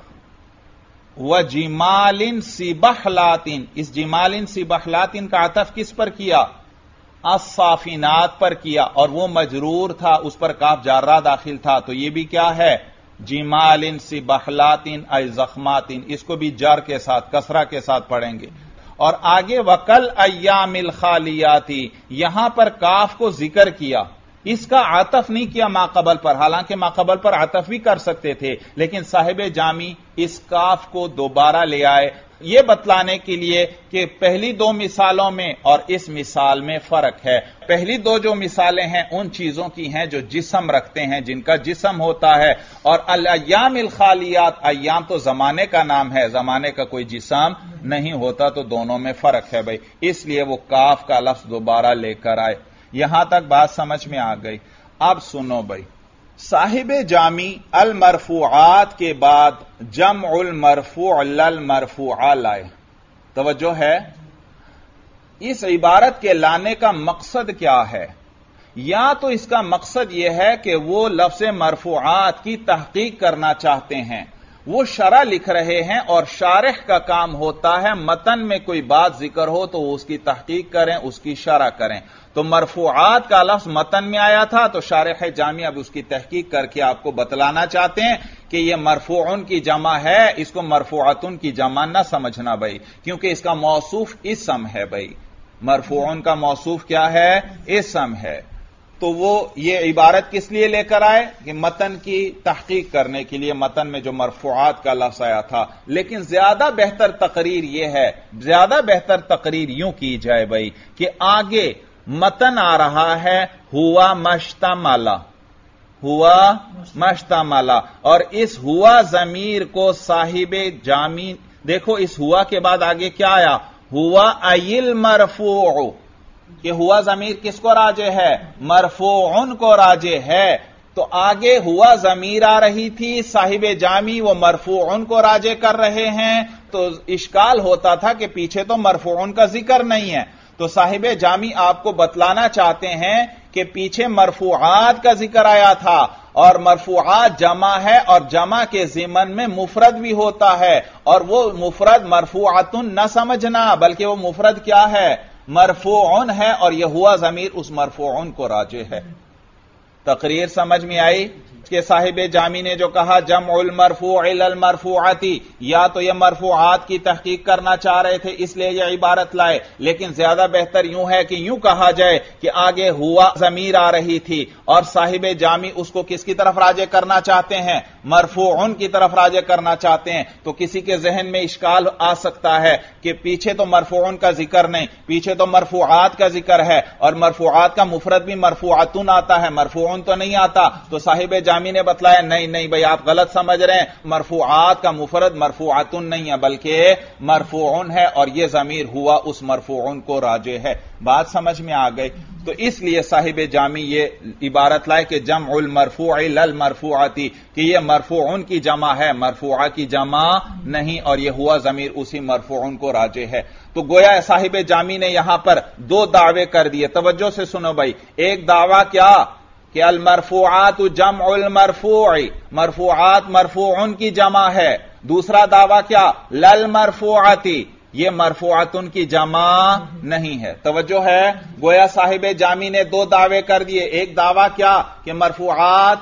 وجمال سبحلات، اس جمال سبحلات کا عطف کس پر کیا؟ الصافینات پر کیا، اور وہ مجرور تھا، اس پر کاف جارہ داخل تھا، تو یہ بھی کیا ہے؟ جمال سبحلات ای زخمات، اس کو بھی جر کے ساتھ کسرہ کے ساتھ پڑھیں گے۔ اور آگے وکل ایام الخالیات، یہاں پر کاف کو ذکر کیا، اس کا عطف نہیں کیا ماقبل پر، حالانکہ ماقبل پر عطف بھی کر سکتے تھے، لیکن صاحب جامی اس کاف کو دوبارہ لے آئے یہ بتلانے کے لیے کہ پہلی دو مثالوں میں اور اس مثال میں فرق ہے۔ پہلی دو جو مثالیں ہیں ان چیزوں کی ہیں جو جسم رکھتے ہیں، جن کا جسم ہوتا ہے، اور الایام الخالیات، ایام تو زمانے کا نام ہے، زمانے کا کوئی جسم نہیں ہوتا، تو دونوں میں فرق ہے بھائی، اس لیے وہ کاف کا لفظ دوبارہ لے کر آئے۔ یہاں تک بات سمجھ میں آ گئی۔ اب سنو بھائی، صاحب جامی المرفوعات کے بعد جمع المرفوع للمرفوع لائے۔ توجہ ہے، اس عبارت کے لانے کا مقصد کیا ہے؟ یا تو اس کا مقصد یہ ہے کہ وہ لفظ مرفوعات کی تحقیق کرنا چاہتے ہیں، وہ شرح لکھ رہے ہیں، اور شارح کا کام ہوتا ہے متن میں کوئی بات ذکر ہو تو وہ اس کی تحقیق کریں، اس کی شرح کریں۔ تو مرفوعات کا لفظ متن میں آیا تھا، تو شارح جامی اب اس کی تحقیق کر کے آپ کو بتلانا چاہتے ہیں کہ یہ مرفوعن کی جمع ہے، اس کو مرفوعتن کی جمع نہ سمجھنا بھائی، کیونکہ اس کا موصوف اسم ہے بھائی، مرفوعن کا موصوف کیا ہے؟ اسم ہے۔ تو وہ یہ عبارت کس لیے لے کر آئے کہ متن کی تحقیق کرنے کے لیے، متن میں جو مرفوعات کا لفظ آیا تھا۔ لیکن زیادہ بہتر تقریر یہ ہے، زیادہ بہتر تقریر یوں کی جائے بھائی کہ آگے متن آ رہا ہے ہوا مشتملا، ہوا مشتملا، اور اس ہوا ضمیر کو صاحب جامی، دیکھو اس ہوا کے بعد آگے کیا آیا؟ ہوا ایل مرفوع، کہ ہوا ضمیر کس کو راجع ہے؟ مرفوعن کو راجع ہے۔ تو آگے ہوا ضمیر آ رہی تھی، صاحب جامی وہ مرفوعن کو راجع کر رہے ہیں، تو اشکال ہوتا تھا کہ پیچھے تو مرفوعن کا ذکر نہیں ہے۔ تو صاحب جامی آپ کو بتلانا چاہتے ہیں کہ پیچھے مرفوعات کا ذکر آیا تھا، اور مرفوعات جمع ہے، اور جمع کے ضمن میں مفرد بھی ہوتا ہے، اور وہ مفرد مرفوعتن نہ سمجھنا، بلکہ وہ مفرد کیا ہے؟ مرفوعن ہے، اور یہ ہوا ضمیر اس مرفوعن کو راجع ہے۔ تقریر سمجھ میں آئی کہ صاحب جامی نے جو کہا جمع المرفوع للمرفوعتی، یا تو یہ مرفوعات کی تحقیق کرنا چاہ رہے تھے اس لیے یہ عبارت لائے، لیکن زیادہ بہتر یوں ہے کہ یوں کہا جائے کہ آگے ہوا ضمیر آ رہی تھی، اور صاحب جامی اس کو کس کی طرف راجع کرنا چاہتے ہیں؟ مرفوعن کی طرف راجع کرنا چاہتے ہیں۔ تو کسی کے ذہن میں اشکال آ سکتا ہے کہ پیچھے تو مرفوعن کا ذکر نہیں، پیچھے تو مرفوعات کا ذکر ہے، اور مرفوعات کا مفرد بھی مرفوعتن آتا ہے، مرفوعن تو نہیں آتا۔ تو صاحب جامی نے بتلایا نہیں نہیں بھائی آپ غلط سمجھ رہے ہیں، مرفوعات کا مفرد مرفوعاتن نہیں ہے بلکہ مرفوعن ہے، اور یہ ضمیر ہوا اس مرفوعن کو راجع ہے۔ بات سمجھ میں آ گئی؟ تو اس لیے صاحب جامی یہ عبارت لائے کہ جمع المرفوع للمرفوعتی، کہ یہ مرفوعن کی جمع ہے، مرفوعہ کی جمع نہیں، اور یہ ہوا ضمیر اسی مرفوعن کو راجع ہے۔ تو گویا صاحب جامی نے یہاں پر دو دعوے کر دیے، توجہ سے سنو بھائی۔ ایک دعویٰ کیا کہ المرفوعات جمع المرفوع، مرفوعات مرفوعن کی جمع ہے۔ دوسرا دعویٰ کیا للمرفوعتی، یہ مرفوعاتن کی جمع نہیں ہے۔ توجہ ہے؟ گویا صاحب جامی نے دو دعوے کر دیے، ایک دعویٰ کیا کہ مرفوعات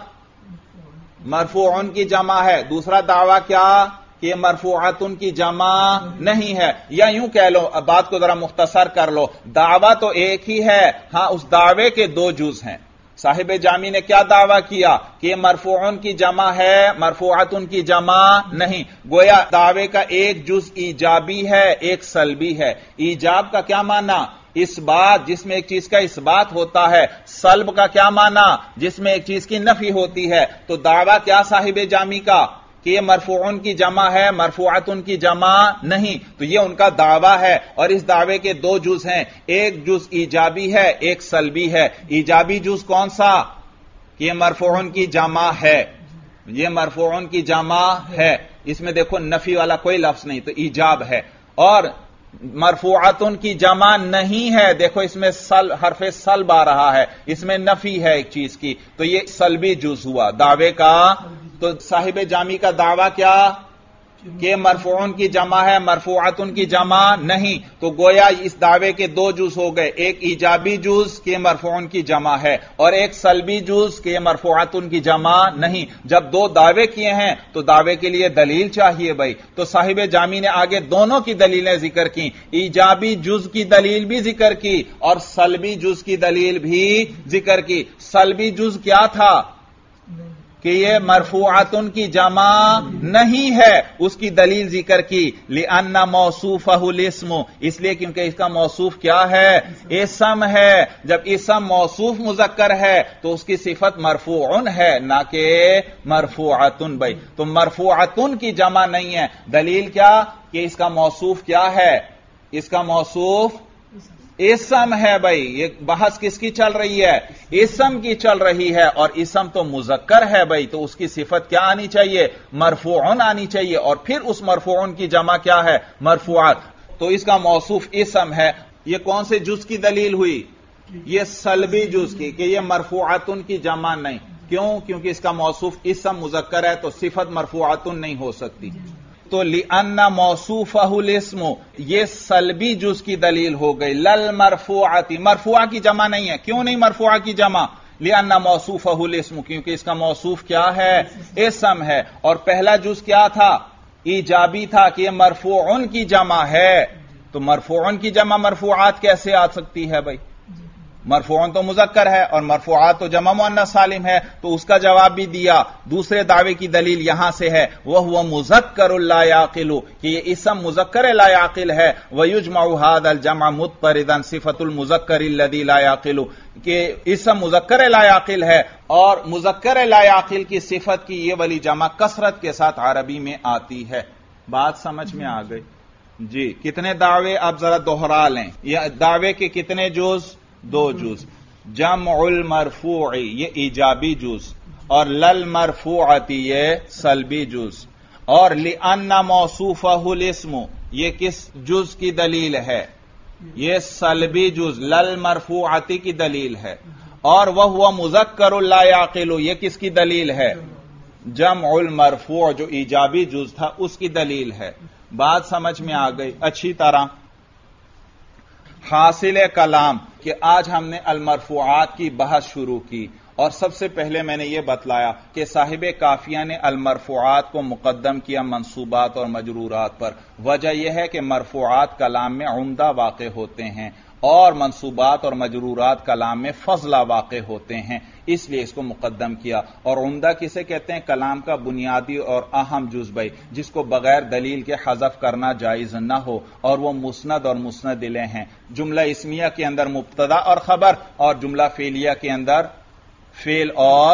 مرفوعن کی جمع ہے، دوسرا دعویٰ کیا کہ یہ مرفوعاتن کی جمع نہیں ہے۔ یا یوں کہہ لو، بات کو ذرا مختصر کر لو، دعویٰ تو ایک ہی ہے، ہاں اس دعوے کے دو جز ہیں۔ صاحب جامی نے کیا دعویٰ کیا کہ یہ مرفوعن کی جمع ہے، مرفوعاتن کی جمع نہیں۔ گویا دعوے کا ایک جز ایجابی ہے، ایک سلبی ہے۔ ایجاب کا کیا معنی؟ اس بات جس میں ایک چیز کا اس بات ہوتا ہے۔ سلب کا کیا معنی؟ جس میں ایک چیز کی نفی ہوتی ہے۔ تو دعویٰ کیا صاحب جامی کا کہ یہ مرفوعن کی جمع ہے، مرفوعاتن کی جمع نہیں، تو یہ ان کا دعویٰ ہے، اور اس دعوے کے دو جز ہیں، ایک جز ایجابی ہے، ایک سلبی ہے۔ ایجابی جز کون سا؟ کہ یہ مرفوعن کی جمع ہے، یہ مرفوعن کی جمع ہے، اس میں دیکھو نفی والا کوئی لفظ نہیں، تو ایجاب ہے۔ اور مرفوعاتن کی جمع نہیں ہے، دیکھو اس میں حرف سلب آ رہا ہے، اس میں نفی ہے ایک چیز کی، تو یہ سلبی جز ہوا دعوے کا۔ تو صاحب جامی کا دعویٰ کیا کہ مرفوعن کی جمع ہے، مرفوعاتن کی جمع نہیں، تو گویا اس دعوے کے دو جز ہو گئے، ایک ایجابی جز کہ مرفوعن کی جمع ہے، اور ایک سلبی جز کہ مرفوعاتن کی جمع نہیں۔ جب دو دعوے کیے ہیں تو دعوے کے لیے دلیل چاہیے بھائی، تو صاحب جامی نے آگے دونوں کی دلیلیں ذکر کی، ایجابی جز کی دلیل بھی ذکر کی اور سلبی جز کی دلیل بھی ذکر کی۔ سلبی جز کیا تھا کہ یہ مرفوعاتن کی جمع نہیں ہے، اس کی دلیل ذکر کی، لأن موصوفہ الاسم، اس لیے کیونکہ اس کا موصوف کیا ہے؟ اسم ہے۔ جب اسم موصوف مذکر ہے تو اس کی صفت مرفوعن ہے، نہ کہ مرفوعاتن بھائی، تو مرفوعاتن کی جمع نہیں ہے۔ دلیل کیا کہ اس کا موصوف کیا ہے؟ اس کا موصوف اسم ہے بھائی۔ یہ بحث کس کی چل رہی ہے؟ اسم کی چل رہی ہے، اور اسم تو مذکر ہے بھائی، تو اس کی صفت کیا آنی چاہیے؟ مرفوعن آنی چاہیے، اور پھر اس مرفوعن کی جمع کیا ہے؟ مرفوعات۔ تو اس کا موصوف اسم ہے۔ یہ کون سے جز کی دلیل ہوئی؟ یہ سلبی جز کی، کہ یہ مرفوعاتن کی جمع نہیں۔ کیوں؟ کیونکہ اس کا موصوف اسم مذکر ہے، تو صفت مرفوعاتن نہیں ہو سکتی۔ تو لأن موصوفہ الاسم، یہ سلبی جز کی دلیل ہو گئی۔ للمرفوعتی، مرفوعہ کی جمع نہیں ہے۔ کیوں نہیں مرفوعہ کی جمع؟ لأن موصوفہ الاسم، کیونکہ اس کا موصوف کیا ہے؟ اسم ہے۔ اور پہلا جز کیا تھا؟ ایجابی تھا کہ یہ مرفوعن کی جمع ہے، تو مرفوعن کی جمع مرفوعات کیسے آ سکتی ہے بھائی؟ مرفوعن تو مذکر ہے اور مرفوعات تو جمع مؤنث سالم ہے، تو اس کا جواب بھی دیا۔ دوسرے دعوے کی دلیل یہاں سے ہے، وَهُوَ مُذَكَّرٌ لَا يَعْقِلُ، کہ یہ اسم مذکر لا یعقل ہے، وَيُجْمَعُ هَذَا الْجَمْعَ مُضْطَرِدًا صِفَةُ الْمُذَكَّرِ الَّذِي لَا يَعْقِلُ، کہ اسم مذکر لا یعقل ہے، اور مذکر لا یعقل کی صفت کی یہ والی جمع کثرت کے ساتھ عربی میں آتی ہے۔ بات سمجھ میں آ گئی؟ جی، کتنے دعوے آپ ذرا دوہرا لیں۔ یہ دعوے کے کتنے جز؟ دو جز۔ جمع المرفوع یہ ایجابی جز، اور للمرفوعتی یہ سلبی جز، اور لأن موصوفہ الاسم یہ کس جز کی دلیل ہے؟ یہ سلبی جز للمرفوعتی کی دلیل ہے، اور وہو مذکر لا یعقل یہ کس کی دلیل ہے؟ جمع المرفوع جو ایجابی جز تھا اس کی دلیل ہے۔ بات سمجھ میں آ گئی اچھی طرح؟ حاصل کلام کہ آج ہم نے المرفوعات کی بحث شروع کی، اور سب سے پہلے میں نے یہ بتلایا کہ صاحب کافیہ نے المرفوعات کو مقدم کیا منصوبات اور مجرورات پر۔ وجہ یہ ہے کہ مرفوعات کلام میں عمدہ واقع ہوتے ہیں، اور منصوبات اور مجرورات کلام میں فضلہ واقع ہوتے ہیں، اس لیے اس کو مقدم کیا۔ اور عمدہ کسے کہتے ہیں؟ کلام کا بنیادی اور اہم جز بھائی، جس کو بغیر دلیل کے حذف کرنا جائز نہ ہو، اور وہ مسند اور مسند الیہ ہیں۔ جملہ اسمیہ کے اندر مبتدا اور خبر، اور جملہ فعلیہ کے اندر فعل اور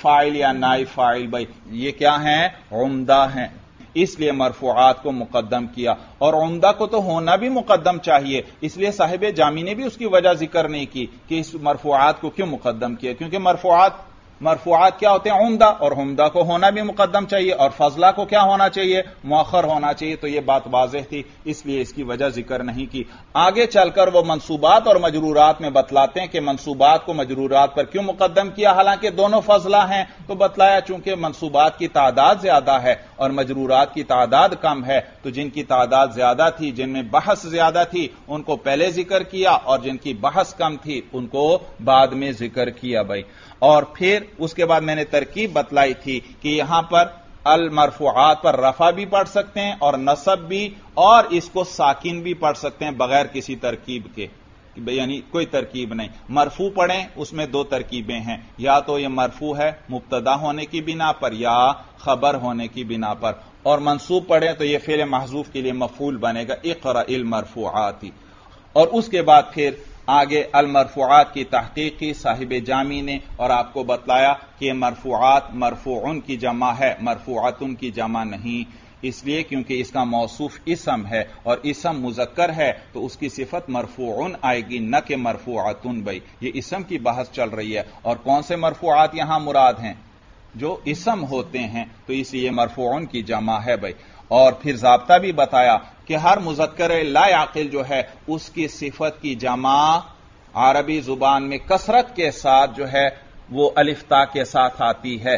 फाइल या नाइब फाइल, भाई ये क्या हैं? उम्दा हैं, इसलिए मरफूआत को मुकद्दम किया। और उम्दा को तो होना भी मुकद्दम चाहिए, इसलिए साहिब जामी ने भी उसकी वजह जिक्र नहीं की कि इस मरफूआत को क्यों मुकद्दम किया, क्योंकि मरफूआत क्या होते हैं? उम्दा, और उम्दा को होना भी मुकद्दम चाहिए, और फजला को क्या होना चाहिए? मुअख्खर होना चाहिए। तो यह बात वाज़ेह थी, इसलिए इसकी वजह जिक्र नहीं की। आगे चलकर वो मंसूबात और मजरूरात में बतलाते हैं कि मंसूबात को मजरूरात पर क्यों मुकद्दम किया, हालांकि दोनों फजला हैं। तो बतलाया चूंकि मंसूबात की तादाद ज्यादा है और मजरूरात की तादाद कम है, तो जिनकी तादाद ज्यादा थी, जिनमें बहस ज्यादा थी, उनको पहले जिक्र किया, और जिनकी बहस कम थी उनको बाद में जिक्र किया। भाई और फिर उसके बाद मैंने तरकीब बतलाई थी कि यहां पर अल मरफूआत पर रफा भी पढ़ सकते हैं और नसब भी, और इसको साकिन भी पढ़ सकते हैं बगैर किसी तरकीब के, यानी कोई तरकीब नहीं। मरफू पढ़ें, उसमें दो तरकीबें हैं, या तो यह मरफू है मुब्तदा होने की बिना पर या खबर होने की बिना पर, और मंसूब पढ़ें तो यह फेल महजूफ के लिए मफूल बनेगा, इक़रा इल मरफूआती। और उसके बाद फिर आगे अल मरफूआत की तहकीक की साहिब जामी ने, और आपको बतलाया कि मरफूआत मरफूउन की जमा है, मरफूआतुन की जमा नहीं, इसलिए क्योंकि इसका मौसूफ इसम है और इसम मुजक्कर है, तो उसकी सिफत मरफूउन आएगी, न कि मरफूआतुन। भाई ये इसम की बहस चल रही है, और कौन से मरफूआत यहां मुराद हैं? जो इसम होते हैं, तो इसलिए मरफूउन की जमा है। भाई और फिर ज़ाब्ता भी बताया कि हर मुज़क्कर ला याक़िल जो है उसकी सिफत की जमा अरबी जुबान में कसरत के साथ जो है वो अलिफ्ता के साथ आती है।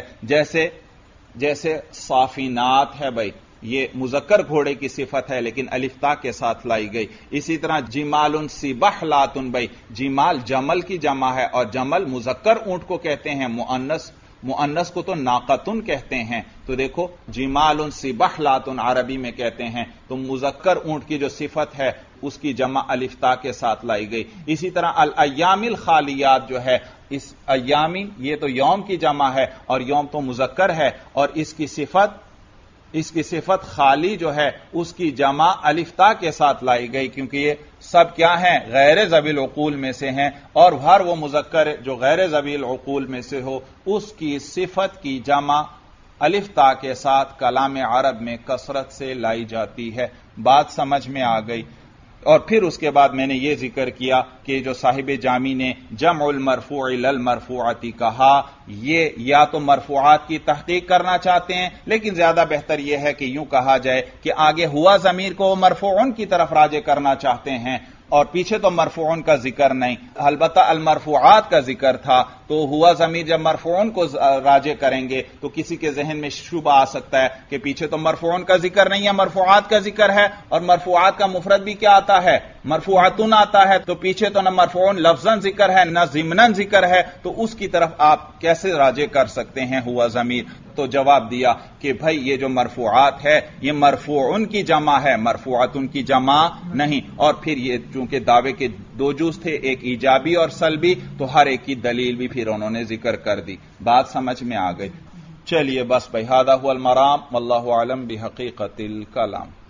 जैसे साफिनात है, भाई ये मुज़क्कर घोड़े की सिफत है लेकिन अलिफ्ता के साथ लाई गई। इसी तरह जिमालुन सिबहलातुन, भाई जिमाल जमल की जमा है, और जमल मुज़क्कर ऊंट को कहते हैं, मुअन्नस को तो नाकतुन कहते हैं। तो देखो जिमालुन सिबहलातुन अरबी में कहते हैं, तो मुज़क्कर ऊंट की जो सिफत है उसकी जमा अलिफ्ता के साथ लाई गई। इसी तरह अल अय्यामिल खालियात जो है, इस अय्यामी ये तो यौम की जमा है और यौम तो मुज़क्कर है, और इसकी सिफत खाली जो है उसकी जमा अलिफ्ता के साथ लाई गई, क्योंकि ये सब क्या हैं? गैर ज़वील उक़ूल में से हैं, और हर वो मुज़क्कर जो गैर ज़वील उक़ूल में से हो उसकी सिफत की जमा अलिफ्ता के साथ कलाम अरब में कसरत से लाई जाती है। बात समझ में आ गई। और फिर उसके बाद मैंने ये जिक्र किया कि जो साहिब जामी ने जमउल मरफू इलल मरफूआती कहा, ये या तो मरफूआत की तहकीक करना चाहते हैं, लेकिन ज्यादा बेहतर यह है कि यूं कहा जाए कि आगे हुआ जमीर को मरफूउन की तरफ राजे करना चाहते हैं, और पीछे तो मरफूउन का जिक्र नहीं, अलबत्ता अल मरफूआत का जिक्र था। तो हुआ जमीर जब मरफूउन को राजे करेंगे तो किसी के जहन में शुबा आ सकता है कि पीछे तो मरफूउन का जिक्र नहीं है, मरफूआत का जिक्र है, और मरफूआत का मुफरद भी क्या आता है? मरफूआतुन आता है। तो पीछे तो न मरफूउन लफ्जन जिक्र है न ज़िम्नन जिक्र है, तो उसकी तरफ आप कैसे राजे कर सकते हैं हुआ जमीर? तो जवाब दिया कि भाई ये जो मरफूआत है ये मरफूउन की जमा है, मरफूआतुन की जमा नहीं। और फिर ये चूंकि दावे के दो जुज़ थे, एक ईजाबी और सल्बी, तो हर एक की दलील भी फिर उन्होंने जिक्र कर दी। बात समझ में आ गई। चलिए बस भाई, हादा हुवल मराम, वल्लाहु आलम बिहकीकतिल कलाम।